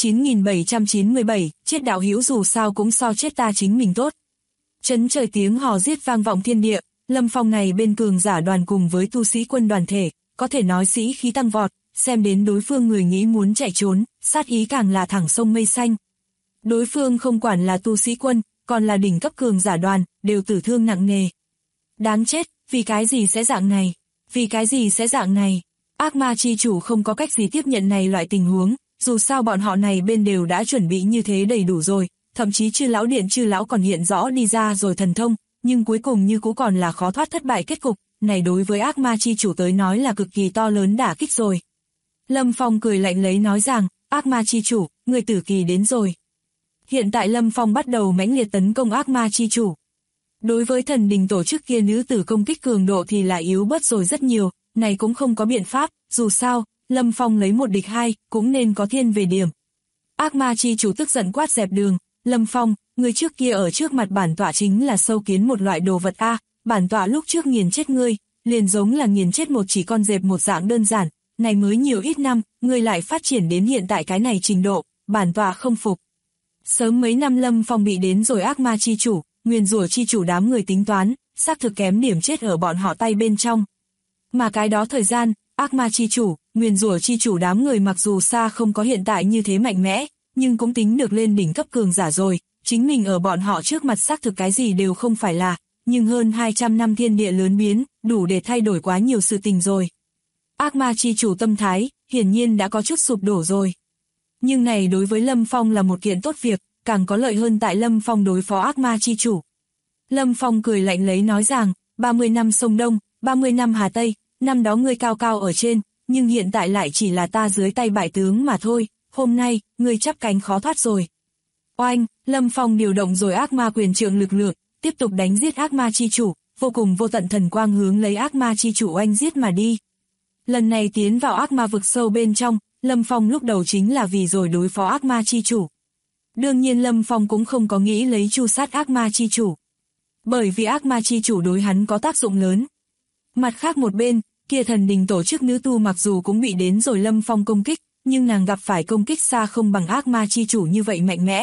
9797, chết đạo hữu dù sao cũng so chết ta chính mình tốt. Chấn trời tiếng hò giết vang vọng thiên địa, Lâm Phong này bên cường giả đoàn cùng với tu sĩ quân đoàn thể, có thể nói sĩ khí tăng vọt, xem đến đối phương người nghĩ muốn chạy trốn, sát ý càng là thẳng sông mây xanh. Đối phương không quản là tu sĩ quân, còn là đỉnh cấp cường giả đoàn, đều tử thương nặng nề. Đáng chết, vì cái gì sẽ dạng này? Vì cái gì sẽ dạng này? Ác ma chi chủ không có cách gì tiếp nhận này loại tình huống, dù sao bọn họ này bên đều đã chuẩn bị như thế đầy đủ rồi, thậm chí chư lão điện chư lão còn hiện rõ đi ra rồi thần thông, nhưng cuối cùng như cũ còn là khó thoát thất bại kết cục, này đối với ác ma chi chủ tới nói là cực kỳ to lớn đả kích rồi. Lâm Phong cười lạnh lấy nói rằng, ác ma chi chủ, người tử kỳ đến rồi. Hiện tại Lâm Phong bắt đầu mãnh liệt tấn công ác ma chi chủ. Đối với thần đình tổ chức kia nữ tử công kích cường độ thì lại yếu bớt rồi rất nhiều, này cũng không có biện pháp, dù sao, Lâm Phong lấy một địch hai, cũng nên có thiên về điểm. Ác ma chi chủ tức giận quát dẹp đường, Lâm Phong, người trước kia ở trước mặt bản tọa chính là sâu kiến một loại đồ vật a, bản tọa lúc trước nghiền chết ngươi, liền giống là nghiền chết một chỉ con dẹp một dạng đơn giản, này mới nhiều ít năm, ngươi lại phát triển đến hiện tại cái này trình độ, bản tọa không phục. Sớm mấy năm Lâm Phong bị đến rồi ác ma chi chủ, nguyền rủa chi chủ đám người tính toán, xác thực kém điểm chết ở bọn họ tay bên trong. Mà cái đó thời gian, ác ma chi chủ, nguyền rủa chi chủ đám người mặc dù xa không có hiện tại như thế mạnh mẽ, nhưng cũng tính được lên đỉnh cấp cường giả rồi, chính mình ở bọn họ trước mặt xác thực cái gì đều không phải là, nhưng hơn 200 năm thiên địa lớn biến, đủ để thay đổi quá nhiều sự tình rồi. Ác ma chi chủ tâm thái, hiển nhiên đã có chút sụp đổ rồi. Nhưng này đối với Lâm Phong là một kiện tốt việc, càng có lợi hơn tại Lâm Phong đối phó ác ma chi chủ. Lâm Phong cười lạnh lấy nói rằng, 30 năm sông Đông, 30 năm Hà Tây, năm đó ngươi cao cao ở trên, nhưng hiện tại lại chỉ là ta dưới tay bại tướng mà thôi, hôm nay, ngươi chắp cánh khó thoát rồi. Oanh, Lâm Phong điều động rồi ác ma quyền trượng lực lượng, tiếp tục đánh giết ác ma chi chủ, vô cùng vô tận thần quang hướng lấy ác ma chi chủ oanh giết mà đi. Lần này tiến vào ác ma vực sâu bên trong, Lâm Phong lúc đầu chính là vì rồi đối phó ác ma chi chủ. Đương nhiên Lâm Phong cũng không có nghĩ lấy tru sát ác ma chi chủ. Bởi vì ác ma chi chủ đối hắn có tác dụng lớn. Mặt khác một bên, kia thần đình tổ chức nữ tu mặc dù cũng bị đến rồi Lâm Phong công kích, nhưng nàng gặp phải công kích xa không bằng ác ma chi chủ như vậy mạnh mẽ.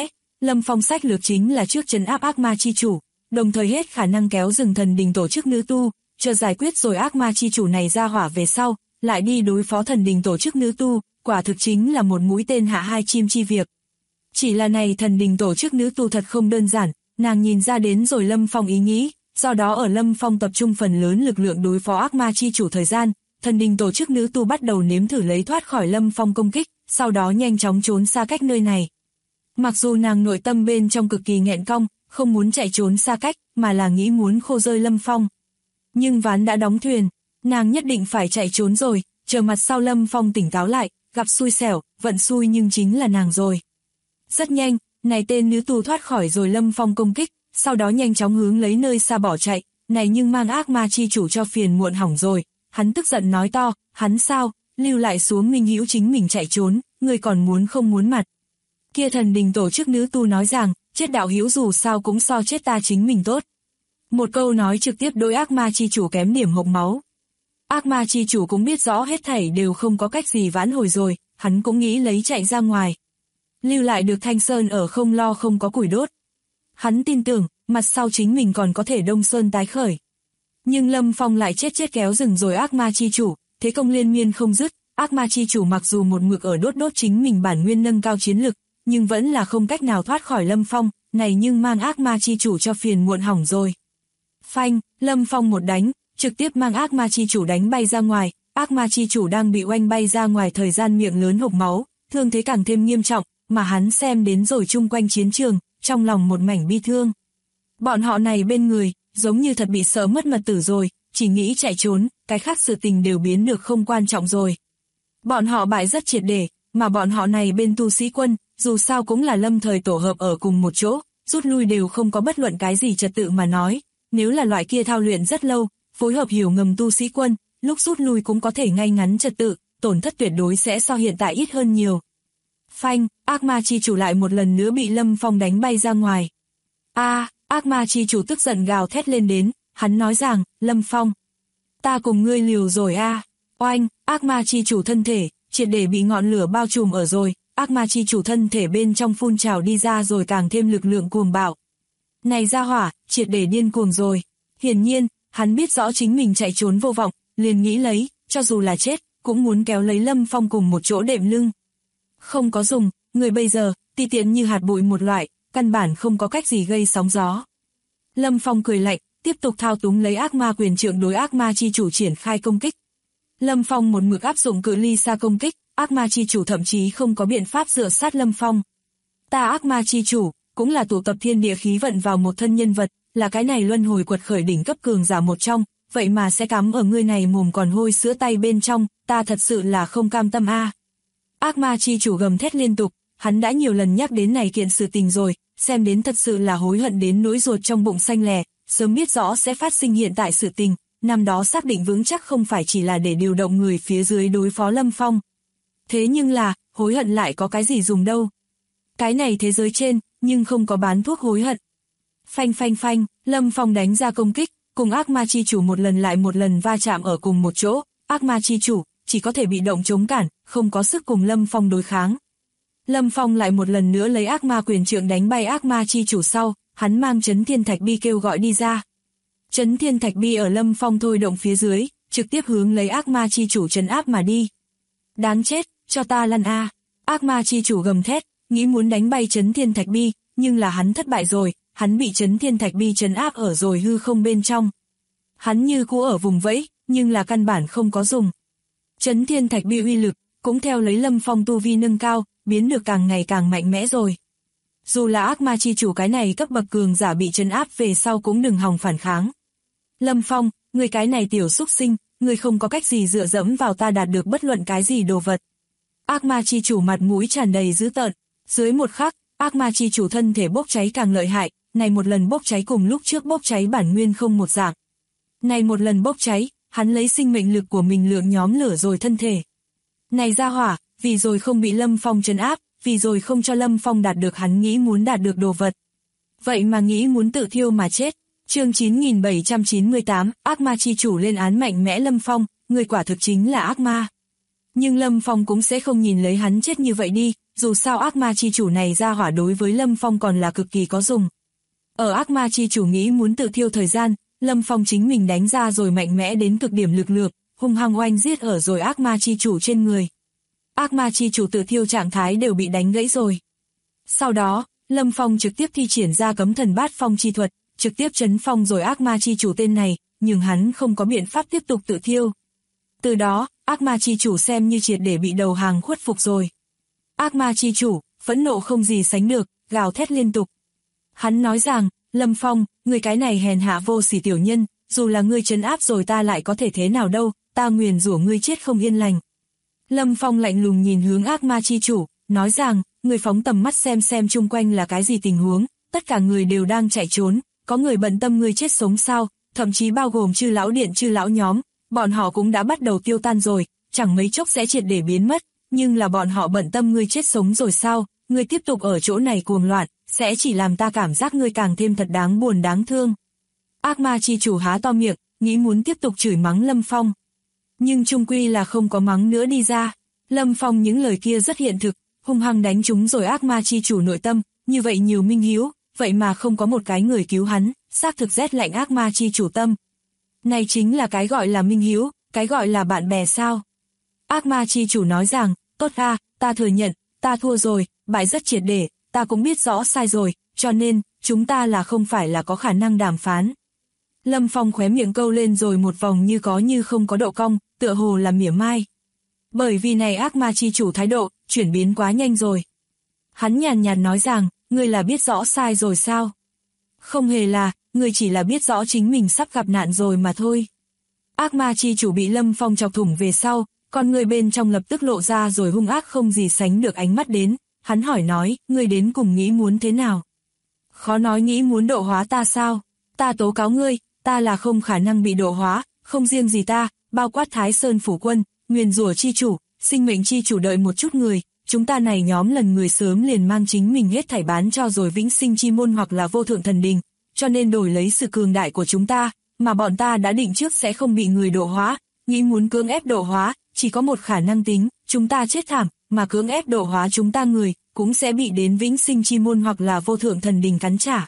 Lâm Phong sách lược chính là trước trấn áp ác ma chi chủ, đồng thời hết khả năng kéo dừng thần đình tổ chức nữ tu, chờ giải quyết rồi ác ma chi chủ này ra hỏa về sau, lại đi đối phó thần đình tổ chức nữ tu, quả thực chính là một mũi tên hạ hai chim chi việc. Chỉ là này thần đình tổ chức nữ tu thật không đơn giản, nàng nhìn ra đến rồi Lâm Phong ý nghĩ, do đó ở Lâm Phong tập trung phần lớn lực lượng đối phó ác ma chi chủ thời gian, thần đình tổ chức nữ tu bắt đầu nếm thử lấy thoát khỏi Lâm Phong công kích, sau đó nhanh chóng trốn xa cách nơi này. Mặc dù nàng nội tâm bên trong cực kỳ nghẹn cong, không muốn chạy trốn xa cách, mà là nghĩ muốn khô rơi Lâm Phong. Nhưng ván đã đóng thuyền, nàng nhất định phải chạy trốn rồi, chờ mặt sau Lâm Phong tỉnh táo lại, gặp xui xẻo, vận xui nhưng chính là nàng rồi. Rất nhanh, này tên nữ tù thoát khỏi rồi Lâm Phong công kích, sau đó nhanh chóng hướng lấy nơi xa bỏ chạy, này nhưng mang ác ma chi chủ cho phiền muộn hỏng rồi, hắn tức giận nói to, hắn sao, lưu lại xuống Minh Hữu chính mình chạy trốn, người còn muốn không muốn mặt. Kia thần đình tổ chức nữ tu nói rằng, chết đạo hữu dù sao cũng so chết ta chính mình tốt. Một câu nói trực tiếp đối ác ma chi chủ kém điểm hộc máu. Ác ma chi chủ cũng biết rõ hết thảy đều không có cách gì vãn hồi rồi, hắn cũng nghĩ lấy chạy ra ngoài. Lưu lại được Thanh Sơn ở không lo không có củi đốt. Hắn tin tưởng, mặt sau chính mình còn có thể Đông Sơn tái khởi. Nhưng Lâm Phong lại chết kéo rừng rồi ác ma chi chủ, thế công liên miên không dứt, ác ma chi chủ mặc dù một mực ở đốt chính mình bản nguyên nâng cao chiến lực, nhưng vẫn là không cách nào thoát khỏi Lâm Phong, này nhưng mang ác ma chi chủ cho phiền muộn hỏng rồi. Phanh, Lâm Phong một đánh, trực tiếp mang ác ma chi chủ đánh bay ra ngoài, ác ma chi chủ đang bị oanh bay ra ngoài thời gian miệng lớn hộc máu, thương thế càng thêm nghiêm trọng, mà hắn xem đến rồi chung quanh chiến trường, trong lòng một mảnh bi thương. Bọn họ này bên người, giống như thật bị sợ mất mật tử rồi, chỉ nghĩ chạy trốn, cái khác sự tình đều biến được không quan trọng rồi. Bọn họ bại rất triệt để, mà bọn họ này bên tu sĩ quân, dù sao cũng là lâm thời tổ hợp ở cùng một chỗ, rút lui đều không có bất luận cái gì trật tự mà nói, nếu là loại kia thao luyện rất lâu, phối hợp hiểu ngầm tu sĩ quân, lúc rút lui cũng có thể ngay ngắn trật tự, tổn thất tuyệt đối sẽ so hiện tại ít hơn nhiều. Phanh, ác ma chi chủ lại một lần nữa bị Lâm Phong đánh bay ra ngoài. Ác ma chi chủ tức giận gào thét lên đến, hắn nói rằng, Lâm Phong, ta cùng ngươi liều rồi Oanh, ác ma chi chủ thân thể, triệt để bị ngọn lửa bao trùm ở rồi, ác ma chi chủ thân thể bên trong phun trào đi ra rồi càng thêm lực lượng cuồng bạo. Này ra hỏa, triệt để điên cuồng rồi. Hiển nhiên, hắn biết rõ chính mình chạy trốn vô vọng, liền nghĩ lấy, cho dù là chết, cũng muốn kéo lấy Lâm Phong cùng một chỗ đệm lưng. Không có dùng, người bây giờ, ti tiện như hạt bụi một loại, căn bản không có cách gì gây sóng gió. Lâm Phong cười lạnh, tiếp tục thao túng lấy ác ma quyền trượng đối ác ma chi chủ triển khai công kích. Lâm Phong một mực áp dụng cự ly xa công kích, ác ma chi chủ thậm chí không có biện pháp dựa sát Lâm Phong. Ta ác ma chi chủ, cũng là tụ tập thiên địa khí vận vào một thân nhân vật, là cái này luân hồi quật khởi đỉnh cấp cường giả một trong, vậy mà sẽ cắm ở ngươi này mồm còn hôi sữa tay bên trong, ta thật sự là không cam tâm Ác ma chi chủ gầm thét liên tục, hắn đã nhiều lần nhắc đến này kiện sự tình rồi, xem đến thật sự là hối hận đến nỗi ruột trong bụng xanh lè, sớm biết rõ sẽ phát sinh hiện tại sự tình, năm đó xác định vững chắc không phải chỉ là để điều động người phía dưới đối phó Lâm Phong. Thế nhưng là, hối hận lại có cái gì dùng đâu. Cái này thế giới trên, nhưng không có bán thuốc hối hận. Phanh, Lâm Phong đánh ra công kích, cùng ác ma chi chủ một lần lại một lần va chạm ở cùng một chỗ, ác ma chi chủ chỉ có thể bị động chống cản, không có sức cùng Lâm Phong đối kháng. Lâm Phong lại một lần nữa lấy ác ma quyền trượng đánh bay ác ma chi chủ sau, hắn mang Chấn Thiên Thạch Bi kêu gọi đi ra. Chấn Thiên Thạch Bi ở Lâm Phong thôi động phía dưới, trực tiếp hướng lấy ác ma chi chủ trấn áp mà đi. Đáng chết, cho ta lăn Ác ma chi chủ gầm thét, nghĩ muốn đánh bay Chấn Thiên Thạch Bi, nhưng là hắn thất bại rồi, hắn bị Chấn Thiên Thạch Bi trấn áp ở rồi hư không bên trong. Hắn như cũ ở vùng vẫy, nhưng là căn bản không có dùng. Chấn Thiên Thạch Bi uy lực, cũng theo lấy Lâm Phong tu vi nâng cao, biến được càng ngày càng mạnh mẽ rồi. Dù là ác ma chi chủ cái này cấp bậc cường giả bị trấn áp về sau cũng đừng hòng phản kháng. Lâm Phong, người cái này tiểu xúc sinh, người không có cách gì dựa dẫm vào ta đạt được bất luận cái gì đồ vật. Ác ma chi chủ mặt mũi tràn đầy dữ tợn, dưới một khắc, ác ma chi chủ thân thể bốc cháy càng lợi hại, này một lần bốc cháy cùng lúc trước bốc cháy bản nguyên không một dạng. Này một lần bốc cháy, hắn lấy sinh mệnh lực của mình lượng nhóm lửa rồi thân thể. Này ra hỏa, vì rồi không bị Lâm Phong trấn áp, vì rồi không cho Lâm Phong đạt được hắn nghĩ muốn đạt được đồ vật. Vậy mà nghĩ muốn tự thiêu mà chết. Chương 9798, ác ma chi chủ lên án mạnh mẽ Lâm Phong, người quả thực chính là ác ma. Nhưng Lâm Phong cũng sẽ không nhìn lấy hắn chết như vậy đi, dù sao ác ma chi chủ này ra hỏa đối với Lâm Phong còn là cực kỳ có dùng. Ở ác ma chi chủ nghĩ muốn tự thiêu thời gian, Lâm Phong chính mình đánh ra rồi mạnh mẽ đến cực điểm lực lượng, hung hăng oanh giết ở rồi ác ma chi chủ trên người. Ác ma chi chủ tự thiêu trạng thái đều bị đánh gãy rồi. Sau đó, Lâm Phong trực tiếp thi triển ra cấm thần bát phong chi thuật, trực tiếp trấn phong rồi ác ma chi chủ tên này, nhưng hắn không có biện pháp tiếp tục tự thiêu. Từ đó, ác ma chi chủ xem như triệt để bị đầu hàng khuất phục rồi. Ác ma chi chủ, phẫn nộ không gì sánh được, gào thét liên tục. Hắn nói rằng, Lâm Phong, ngươi cái này hèn hạ vô sỉ tiểu nhân, dù là ngươi trấn áp rồi ta lại có thể thế nào đâu, ta nguyền rủa ngươi chết không yên lành. Lâm Phong lạnh lùng nhìn hướng ác ma chi chủ, nói rằng, ngươi phóng tầm mắt xem chung quanh là cái gì tình huống, tất cả người đều đang chạy trốn, có người bận tâm ngươi chết sống sao, thậm chí bao gồm chư lão điện chư lão nhóm, bọn họ cũng đã bắt đầu tiêu tan rồi, chẳng mấy chốc sẽ triệt để biến mất, nhưng là bọn họ bận tâm ngươi chết sống rồi sao, ngươi tiếp tục ở chỗ này cuồng loạn, sẽ chỉ làm ta cảm giác ngươi càng thêm thật đáng buồn đáng thương. Ác ma chi chủ há to miệng, nghĩ muốn tiếp tục chửi mắng Lâm Phong. Nhưng chung quy là không có mắng nữa đi ra. Lâm Phong những lời kia rất hiện thực, hung hăng đánh trúng rồi ác ma chi chủ nội tâm, như vậy nhiều minh hiếu, vậy mà không có một cái người cứu hắn, xác thực rét lạnh ác ma chi chủ tâm. Này chính là cái gọi là minh hiếu, cái gọi là bạn bè sao. Ác ma chi chủ nói rằng, tốt ra, ta thừa nhận, ta thua rồi, bại rất triệt để, ta cũng biết rõ sai rồi, cho nên, chúng ta là không phải là có khả năng đàm phán. Lâm Phong khóe miệng câu lên rồi một vòng như có như không có độ cong, tựa hồ là mỉa mai. Bởi vì này ác ma chi chủ thái độ, chuyển biến quá nhanh rồi. Hắn nhàn nhạt nói rằng, ngươi là biết rõ sai rồi sao? Không hề là, ngươi chỉ là biết rõ chính mình sắp gặp nạn rồi mà thôi. Ác ma chi chủ bị Lâm Phong chọc thủng về sau, con người bên trong lập tức lộ ra rồi hung ác không gì sánh được ánh mắt đến. Hắn hỏi nói, ngươi đến cùng nghĩ muốn thế nào? Khó nói nghĩ muốn độ hóa ta sao? Ta tố cáo ngươi, ta là không khả năng bị độ hóa, không riêng gì ta, bao quát Thái Sơn Phủ Quân, nguyền rủa chi chủ, sinh mệnh chi chủ đợi một chút người, chúng ta này nhóm lần người sớm liền mang chính mình hết thảy bán cho rồi vĩnh sinh chi môn hoặc là vô thượng thần đình, cho nên đổi lấy sự cường đại của chúng ta, mà bọn ta đã định trước sẽ không bị người độ hóa, nghĩ muốn cưỡng ép độ hóa, chỉ có một khả năng tính, chúng ta chết thảm, mà cưỡng ép độ hóa chúng ta người, cũng sẽ bị đến vĩnh sinh chi môn hoặc là vô thượng thần đình cắn trả.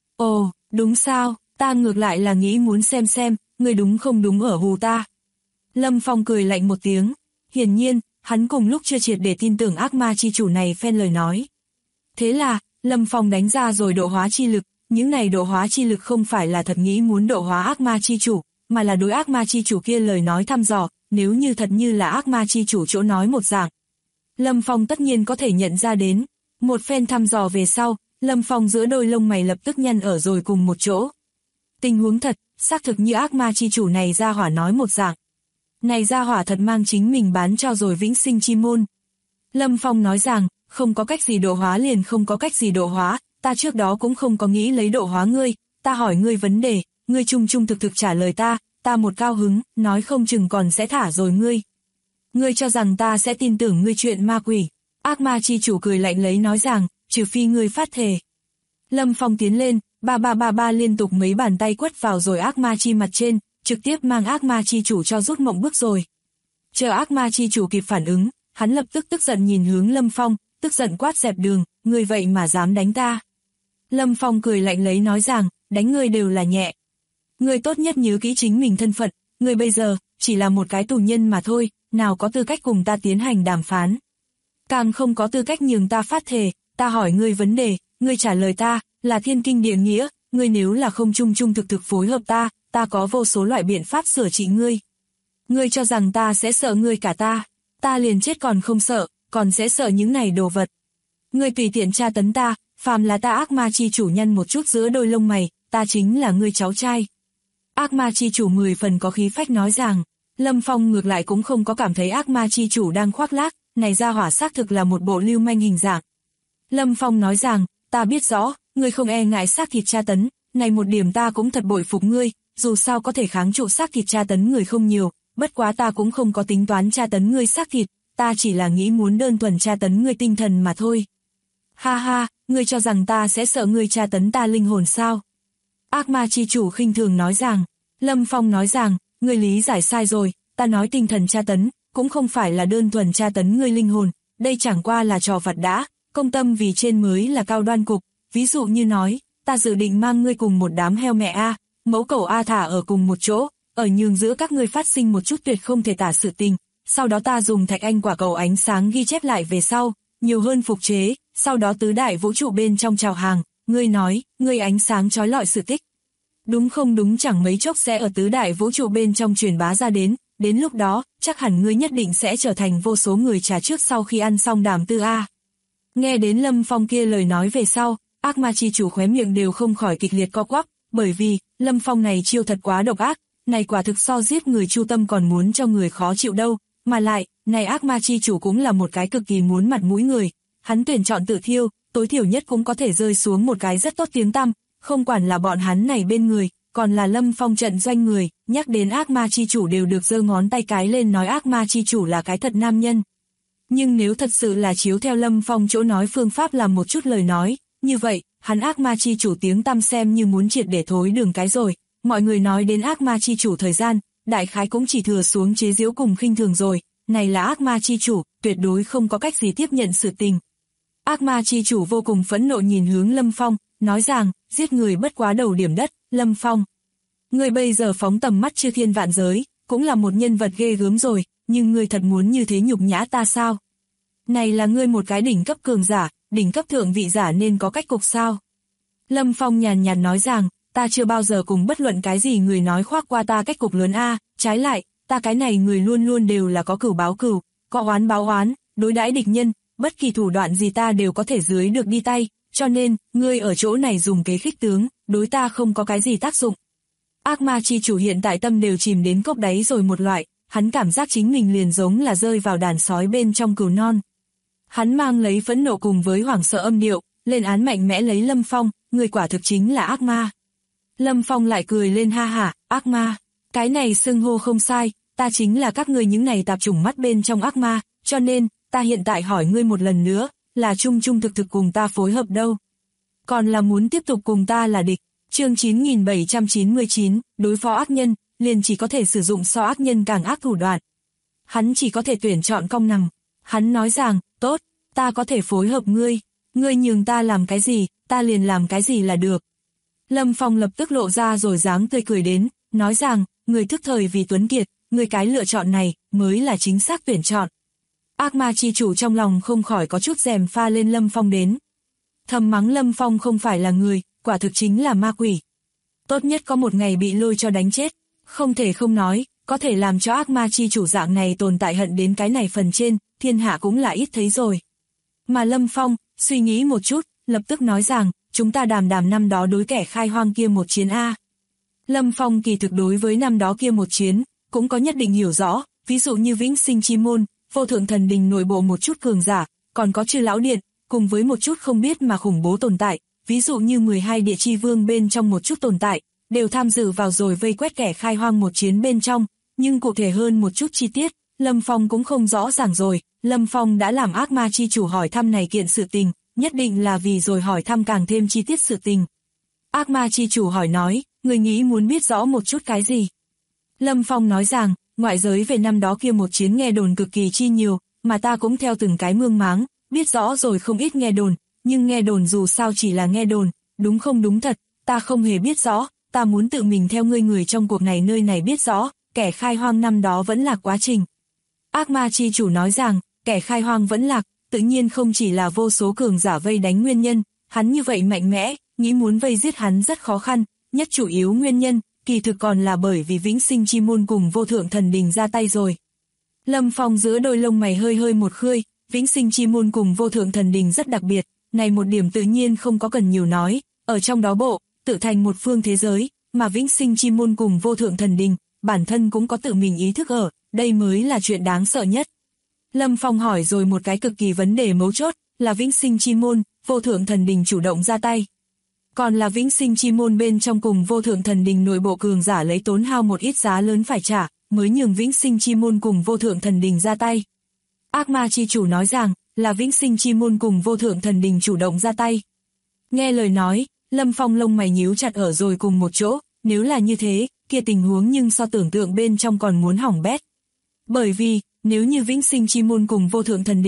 Ồ, đúng sao, ta ngược lại là nghĩ muốn xem, người đúng không đúng ở hù ta. Lâm Phong cười lạnh một tiếng, hiển nhiên, hắn cùng lúc chưa triệt để tin tưởng ác ma chi chủ này phen lời nói. Thế là, Lâm Phong đánh ra rồi độ hóa chi lực, những này độ hóa chi lực không phải là thật nghĩ muốn độ hóa ác ma chi chủ, mà là đối ác ma chi chủ kia lời nói thăm dò, nếu như thật như là ác ma chi chủ chỗ nói một dạng. Lâm Phong tất nhiên có thể nhận ra đến, một phen thăm dò về sau, Lâm Phong giữa đôi lông mày lập tức nhăn ở rồi cùng một chỗ. Tình huống thật, xác thực như ác ma chi chủ này ra hỏa nói một dạng. Này ra hỏa thật mang chính mình bán cho rồi vĩnh sinh chi môn. Lâm Phong nói rằng, không có cách gì độ hóa liền không có cách gì độ hóa, ta trước đó cũng không có nghĩ lấy độ hóa ngươi, ta hỏi ngươi vấn đề, ngươi trung thực trả lời ta một cao hứng, nói không chừng còn sẽ thả rồi ngươi. Ngươi cho rằng ta sẽ tin tưởng ngươi chuyện ma quỷ. Ác ma chi chủ cười lạnh lấy nói rằng, trừ phi ngươi phát thề. Lâm Phong tiến lên, ba liên tục mấy bàn tay quất vào rồi ác ma chi mặt trên, trực tiếp mang ác ma chi chủ cho rút mộng bước rồi. Chờ ác ma chi chủ kịp phản ứng, hắn lập tức tức giận nhìn hướng Lâm Phong, tức giận quát dẹp đường, ngươi vậy mà dám đánh ta. Lâm Phong cười lạnh lấy nói rằng, đánh ngươi đều là nhẹ. Ngươi tốt nhất nhớ kỹ chính mình thân phận, ngươi bây giờ, chỉ là một cái tù nhân mà thôi, nào có tư cách cùng ta tiến hành đàm phán. Càng không có tư cách nhường ta phát thề, ta hỏi ngươi vấn đề, ngươi trả lời ta, là thiên kinh địa nghĩa, ngươi nếu là không trung thực phối hợp ta có vô số loại biện pháp sửa trị ngươi. Ngươi cho rằng ta sẽ sợ ngươi cả ta liền chết còn không sợ, còn sẽ sợ những này đồ vật. Ngươi tùy tiện tra tấn ta, phàm là ta ác ma chi chủ nhăn một chút giữa đôi lông mày, ta chính là ngươi cháu trai. Ác ma chi chủ 10 phần có khí phách nói rằng, Lâm Phong ngược lại cũng không có cảm thấy ác ma chi chủ đang khoác lác, này ra hỏa xác thực là một bộ lưu manh hình dạng. Lâm Phong nói rằng, ta biết rõ, ngươi không e ngại xác thịt tra tấn, này một điểm ta cũng thật bội phục ngươi, dù sao có thể kháng trụ xác thịt tra tấn người không nhiều, bất quá ta cũng không có tính toán tra tấn ngươi xác thịt, ta chỉ là nghĩ muốn đơn thuần tra tấn ngươi tinh thần mà thôi. Ha ha, ngươi cho rằng ta sẽ sợ ngươi tra tấn ta linh hồn sao? Ác ma chi chủ khinh thường nói rằng, Lâm Phong nói rằng, ngươi lý giải sai rồi, ta nói tinh thần tra tấn, cũng không phải là đơn thuần tra tấn ngươi linh hồn, đây chẳng qua là trò vặt đã, công tâm vì trên mới là cao đoan cục, ví dụ như nói, ta dự định mang ngươi cùng một đám heo mẹ A, mẫu cẩu A thả ở cùng một chỗ, ở nhường giữa các ngươi phát sinh một chút tuyệt không thể tả sự tình, sau đó ta dùng thạch anh quả cầu ánh sáng ghi chép lại về sau, nhiều hơn phục chế, sau đó tứ đại vũ trụ bên trong chào hàng, ngươi nói, ngươi ánh sáng chói lọi sự tích. Đúng không đúng chẳng mấy chốc sẽ ở tứ đại vũ trụ bên trong truyền bá ra đến lúc đó, chắc hẳn ngươi nhất định sẽ trở thành vô số người trả trước sau khi ăn xong đàm tư A. Nghe đến Lâm Phong kia lời nói về sau, ác ma chi chủ khóe miệng đều không khỏi kịch liệt co quắp, bởi vì, Lâm Phong này chiêu thật quá độc ác, này quả thực so giết người chu tâm còn muốn cho người khó chịu đâu, mà lại, này ác ma chi chủ cũng là một cái cực kỳ muốn mặt mũi người, hắn tuyển chọn tự thiêu, tối thiểu nhất cũng có thể rơi xuống một cái rất tốt tiếng tăm, không quản là bọn hắn này bên người, còn là Lâm Phong trận doanh người, nhắc đến ác ma chi chủ đều được giơ ngón tay cái lên nói ác ma chi chủ là cái thật nam nhân. Nhưng nếu thật sự là chiếu theo Lâm Phong chỗ nói phương pháp làm một chút lời nói, như vậy, hắn ác ma chi chủ tiếng tăm xem như muốn triệt để thối đường cái rồi, mọi người nói đến ác ma chi chủ thời gian, đại khái cũng chỉ thừa xuống chế giễu cùng khinh thường rồi, này là ác ma chi chủ, tuyệt đối không có cách gì tiếp nhận sự tình. Ác ma chi chủ vô cùng phẫn nộ nhìn hướng Lâm Phong, nói rằng, giết người bất quá đầu điểm đất, Lâm Phong. Ngươi bây giờ phóng tầm mắt chư thiên vạn giới, cũng là một nhân vật ghê gớm rồi, nhưng ngươi thật muốn như thế nhục nhã ta sao? Này là ngươi một cái đỉnh cấp cường giả, đỉnh cấp thượng vị giả nên có cách cục sao? Lâm Phong nhàn nhạt nói rằng, ta chưa bao giờ cùng bất luận cái gì người nói khoác qua ta cách cục lớn a, trái lại, ta cái này người luôn luôn đều là có cửu báo cửu, có oán báo oán, đối đãi địch nhân, bất kỳ thủ đoạn gì ta đều có thể dưới được đi tay, cho nên, ngươi ở chỗ này dùng kế khích tướng, đối ta không có cái gì tác dụng. Ác ma chi chủ hiện tại tâm đều chìm đến cốc đáy rồi một loại, hắn cảm giác chính mình liền giống là rơi vào đàn sói bên trong cừu non. Hắn mang lấy phẫn nộ cùng với hoảng sợ âm điệu, lên án mạnh mẽ lấy Lâm Phong, người quả thực chính là ác ma. Lâm Phong lại cười lên ha hả, ác ma, cái này xưng hô không sai, ta chính là các ngươi những này tạp chủng mắt bên trong ác ma, cho nên, ta hiện tại hỏi ngươi một lần nữa, là trung trung thực thực cùng ta phối hợp đâu. Còn là muốn tiếp tục cùng ta là địch. Chương 9799, đối phó ác nhân, liền chỉ có thể sử dụng so ác nhân càng ác thủ đoạn. Hắn chỉ có thể tuyển chọn công nằng. Hắn nói rằng, tốt, ta có thể phối hợp ngươi nhường ta làm cái gì, ta liền làm cái gì là được. Lâm Phong lập tức lộ ra rồi dáng tươi cười đến, nói rằng, người thức thời vì tuấn kiệt, người cái lựa chọn này, mới là chính xác tuyển chọn. Ác ma chi chủ trong lòng không khỏi có chút rèm pha lên Lâm Phong đến. Thầm mắng Lâm Phong không phải là người, quả thực chính là ma quỷ. Tốt nhất có một ngày bị lôi cho đánh chết, không thể không nói, có thể làm cho ác ma chi chủ dạng này tồn tại hận đến cái này phần trên, thiên hạ cũng là ít thấy rồi. Mà Lâm Phong, suy nghĩ một chút, lập tức nói rằng, chúng ta đàm năm đó đối kẻ khai hoang kia một chiến A. Lâm Phong kỳ thực đối với năm đó kia một chiến, cũng có nhất định hiểu rõ, ví dụ như Vĩnh Sinh Chi Môn, Vô Thượng Thần Đình nội bộ một chút cường giả, còn có Chư Lão Điện, cùng với một chút không biết mà khủng bố tồn tại, ví dụ như 12 địa chi vương bên trong một chút tồn tại, đều tham dự vào rồi vây quét kẻ khai hoang một chiến bên trong, nhưng cụ thể hơn một chút chi tiết, Lâm Phong cũng không rõ ràng rồi, Lâm Phong đã làm ác ma chi chủ hỏi thăm này kiện sự tình, nhất định là vì rồi hỏi thăm càng thêm chi tiết sự tình. Ác ma chi chủ hỏi nói, người nghĩ muốn biết rõ một chút cái gì? Lâm Phong nói rằng, ngoại giới về năm đó kia một chiến nghe đồn cực kỳ chi nhiều, mà ta cũng theo từng cái mương máng, biết rõ rồi không ít nghe đồn, nhưng nghe đồn dù sao chỉ là nghe đồn, đúng không đúng thật, ta không hề biết rõ, ta muốn tự mình theo ngươi người trong cuộc này nơi này biết rõ, kẻ khai hoang năm đó vẫn là quá trình. Ác ma chi chủ nói rằng, kẻ khai hoang vẫn lạc, tự nhiên không chỉ là vô số cường giả vây đánh nguyên nhân, hắn như vậy mạnh mẽ, nghĩ muốn vây giết hắn rất khó khăn, nhất chủ yếu nguyên nhân, kỳ thực còn là bởi vì Vĩnh Sinh Chi Môn cùng Vô Thượng Thần Đình ra tay rồi. Lâm Phong giữa đôi lông mày hơi hơi một khơi, Vĩnh Sinh Chi Môn cùng Vô Thượng Thần Đình rất đặc biệt, này một điểm tự nhiên không có cần nhiều nói, ở trong đó bộ, tự thành một phương thế giới, mà Vĩnh Sinh Chi Môn cùng Vô Thượng Thần Đình, bản thân cũng có tự mình ý thức ở, đây mới là chuyện đáng sợ nhất. Lâm Phong hỏi rồi một cái cực kỳ vấn đề mấu chốt, là Vĩnh Sinh Chi Môn, Vô Thượng Thần Đình chủ động ra tay. Còn là Vĩnh Sinh Chi Môn bên trong cùng Vô Thượng Thần Đình nội bộ cường giả lấy tốn hao một ít giá lớn phải trả, mới nhường Vĩnh Sinh Chi Môn cùng Vô Thượng Thần Đình ra tay. Ác ma chi chủ nói rằng, là Vĩnh Sinh Chi Môn cùng Vô Thượng Thần Đình chủ động ra tay. Nghe lời nói, Lâm Phong lông mày nhíu chặt ở rồi cùng một chỗ, nếu là như thế, kia tình huống nhưng so tưởng tượng bên trong còn muốn hỏng bét. Bởi vì, nếu như Vĩnh Sinh Chi Môn cùng Vô Thượng Thần Đình,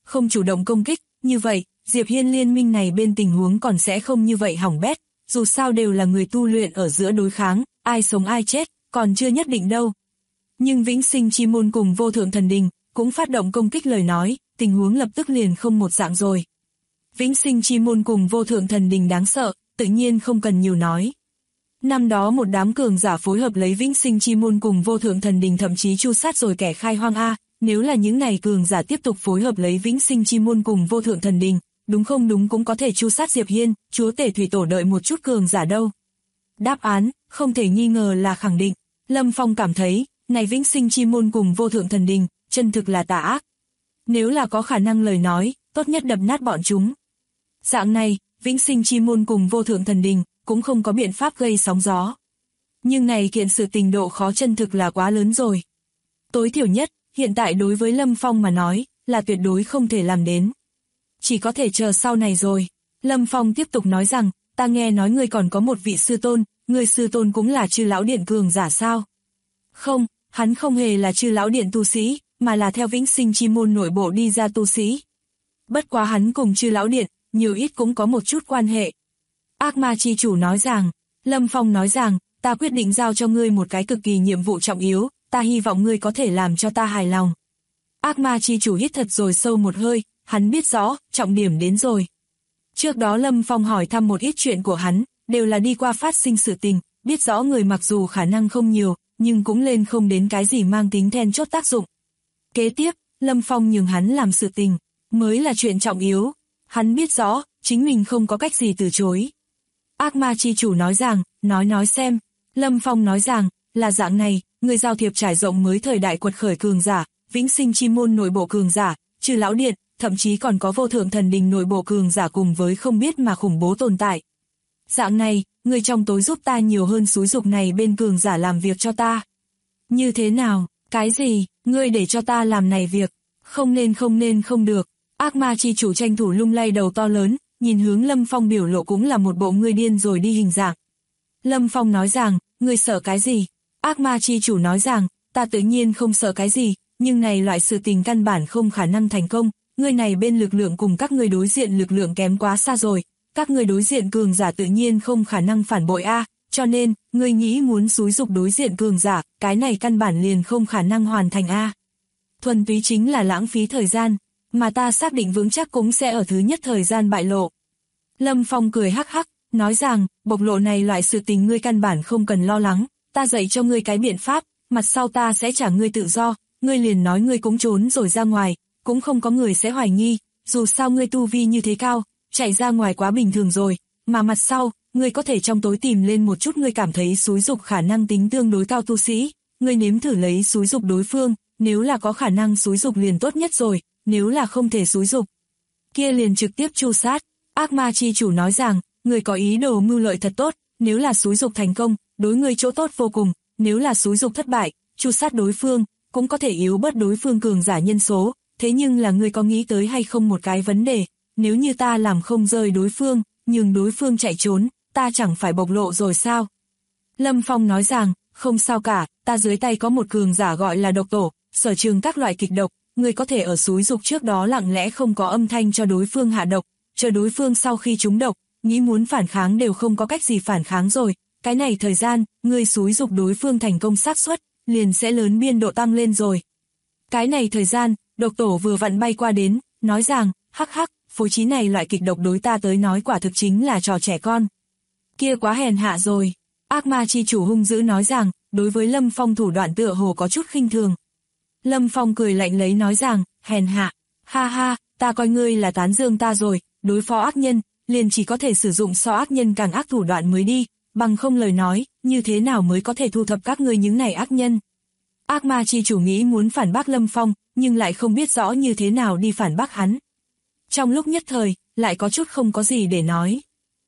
không chủ động công kích, như vậy, Diệp Hiên liên minh này bên tình huống còn sẽ không như vậy hỏng bét, dù sao đều là người tu luyện ở giữa đối kháng, ai sống ai chết, còn chưa nhất định đâu. Nhưng Vĩnh Sinh Chi Môn cùng Vô Thượng Thần Đình cũng phát động công kích lời nói, tình huống lập tức liền không một dạng rồi. Vĩnh Sinh Chi Môn cùng Vô Thượng Thần Đình đáng sợ, tự nhiên không cần nhiều nói. Năm đó một đám cường giả phối hợp lấy Vĩnh Sinh Chi Môn cùng Vô Thượng Thần Đình thậm chí chu sát rồi kẻ khai hoang A, nếu là những này cường giả tiếp tục phối hợp lấy Vĩnh Sinh Chi Môn cùng Vô Thượng Thần Đình, đúng không đúng cũng có thể chu sát Diệp Hiên, chúa tể thủy tổ đợi một chút cường giả đâu. Đáp án, không thể nghi ngờ là khẳng định. Lâm Phong cảm thấy, này Vĩnh Sinh Chi Môn cùng Vô Thượng Thần Đình, chân thực là tà ác. Nếu là có khả năng lời nói, tốt nhất đập nát bọn chúng. Dạng này, Vĩnh Sinh Chi Môn cùng Vô Thượng Thần Đình, cũng không có biện pháp gây sóng gió. Nhưng này kiện sự tình độ khó chân thực là quá lớn rồi. Tối thiểu nhất, hiện tại đối với Lâm Phong mà nói, là tuyệt đối không thể làm đến. Chỉ có thể chờ sau này rồi. Lâm Phong tiếp tục nói rằng, ta nghe nói ngươi còn có một vị sư tôn, người sư tôn cũng là Chư Lão Điện cường giả sao? Không, hắn không hề là Chư Lão Điện tu sĩ, mà là theo Vĩnh Sinh Chi Môn nội bộ đi ra tu sĩ. Bất quá hắn cùng Chư Lão Điện, nhiều ít cũng có một chút quan hệ. Ác Ma Chi Chủ nói rằng, Lâm Phong nói rằng, ta quyết định giao cho ngươi một cái cực kỳ nhiệm vụ trọng yếu, ta hy vọng ngươi có thể làm cho ta hài lòng. Ác Ma Chi Chủ hít thật rồi sâu một hơi, hắn biết rõ, trọng điểm đến rồi. Trước đó Lâm Phong hỏi thăm một ít chuyện của hắn, đều là đi qua phát sinh sự tình, biết rõ người mặc dù khả năng không nhiều, nhưng cũng lên không đến cái gì mang tính then chốt tác dụng. Kế tiếp, Lâm Phong nhường hắn làm sự tình, mới là chuyện trọng yếu. Hắn biết rõ, chính mình không có cách gì từ chối. Ác Ma Chi Chủ nói rằng, nói xem. Lâm Phong nói rằng, là dạng này, người giao thiệp trải rộng mới thời đại quật khởi cường giả, Vĩnh Sinh Chi Môn nội bộ cường giả, Chư Lão Điện, thậm chí còn có Vô Thượng Thần Đình nội bộ cường giả cùng với không biết mà khủng bố tồn tại. Dạng này, người trong tối giúp ta nhiều hơn xúi dục này bên cường giả làm việc cho ta. Như thế nào, cái gì, ngươi để cho ta làm này việc, không nên không được. Ác Ma Chi Chủ tranh thủ lung lay đầu to lớn, nhìn hướng Lâm Phong biểu lộ cũng là một bộ ngươi điên rồi đi hình dạng. Lâm Phong nói rằng, ngươi sợ cái gì? Ác Ma Chi Chủ nói rằng, ta tự nhiên không sợ cái gì, nhưng này loại sự tình căn bản không khả năng thành công, ngươi này bên lực lượng cùng các ngươi đối diện lực lượng kém quá xa rồi, các ngươi đối diện cường giả tự nhiên không khả năng phản bội a, cho nên, ngươi nghĩ muốn xúi dục đối diện cường giả, cái này căn bản liền không khả năng hoàn thành a. Thuần túy chính là lãng phí thời gian, mà ta xác định vững chắc cũng sẽ ở thứ nhất thời gian bại lộ. Lâm Phong cười hắc hắc, nói rằng, bộc lộ này loại sự tình ngươi căn bản không cần lo lắng, ta dạy cho ngươi cái biện pháp, mặt sau ta sẽ trả ngươi tự do, ngươi liền nói ngươi cũng trốn rồi ra ngoài, cũng không có người sẽ hoài nghi, dù sao ngươi tu vi như thế cao, chạy ra ngoài quá bình thường rồi, mà mặt sau, ngươi có thể trong tối tìm lên một chút ngươi cảm thấy xúi dục khả năng tính tương đối cao tu sĩ, ngươi nếm thử lấy xúi dục đối phương, nếu là có khả năng xúi dục liền tốt nhất rồi, nếu là không thể xúi dục, kia liền trực tiếp tru sát. Ác Ma Chi Chủ nói rằng, người có ý đồ mưu lợi thật tốt, nếu là xúi dục thành công, đối người chỗ tốt vô cùng, nếu là xúi dục thất bại, tru sát đối phương, cũng có thể yếu bớt đối phương cường giả nhân số, thế nhưng là người có nghĩ tới hay không một cái vấn đề, nếu như ta làm không rơi đối phương, nhưng đối phương chạy trốn, ta chẳng phải bộc lộ rồi sao? Lâm Phong nói rằng, không sao cả, ta dưới tay có một cường giả gọi là độc tổ, sở trường các loại kịch độc, người có thể ở xúi dục trước đó lặng lẽ không có âm thanh cho đối phương hạ độc, chờ đối phương sau khi trúng độc, nghĩ muốn phản kháng đều không có cách gì phản kháng rồi, cái này thời gian, người xúi dục đối phương thành công xác suất, liền sẽ lớn biên độ tăng lên rồi. Cái này thời gian, độc tổ vừa vặn bay qua đến, nói rằng, hắc hắc, phối trí này loại kịch độc đối ta tới nói quả thực chính là trò trẻ con. Kia quá hèn hạ rồi. Ác Ma Chi Chủ hung dữ nói rằng, đối với Lâm Phong thủ đoạn tựa hồ có chút khinh thường. Lâm Phong cười lạnh lấy nói rằng, hèn hạ, ha ha, ta coi ngươi là tán dương ta rồi, đối phó ác nhân, liền chỉ có thể sử dụng so ác nhân càng ác thủ đoạn mới đi, bằng không lời nói, như thế nào mới có thể thu thập các ngươi những này ác nhân. Ác Ma Chi Chủ nghĩ muốn phản bác Lâm Phong, nhưng lại không biết rõ như thế nào đi phản bác hắn. Trong lúc nhất thời, lại có chút không có gì để nói.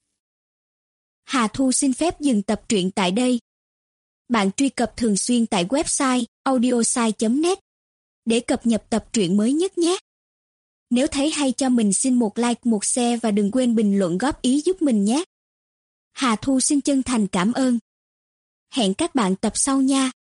Hà Thu xin phép dừng tập truyện tại đây. Bạn truy cập thường xuyên tại website audiosai.net để cập nhật tập truyện mới nhất nhé. Nếu thấy hay cho mình xin một like, một share và đừng quên bình luận góp ý giúp mình nhé. Hà Thu xin chân thành cảm ơn. Hẹn các bạn tập sau nha.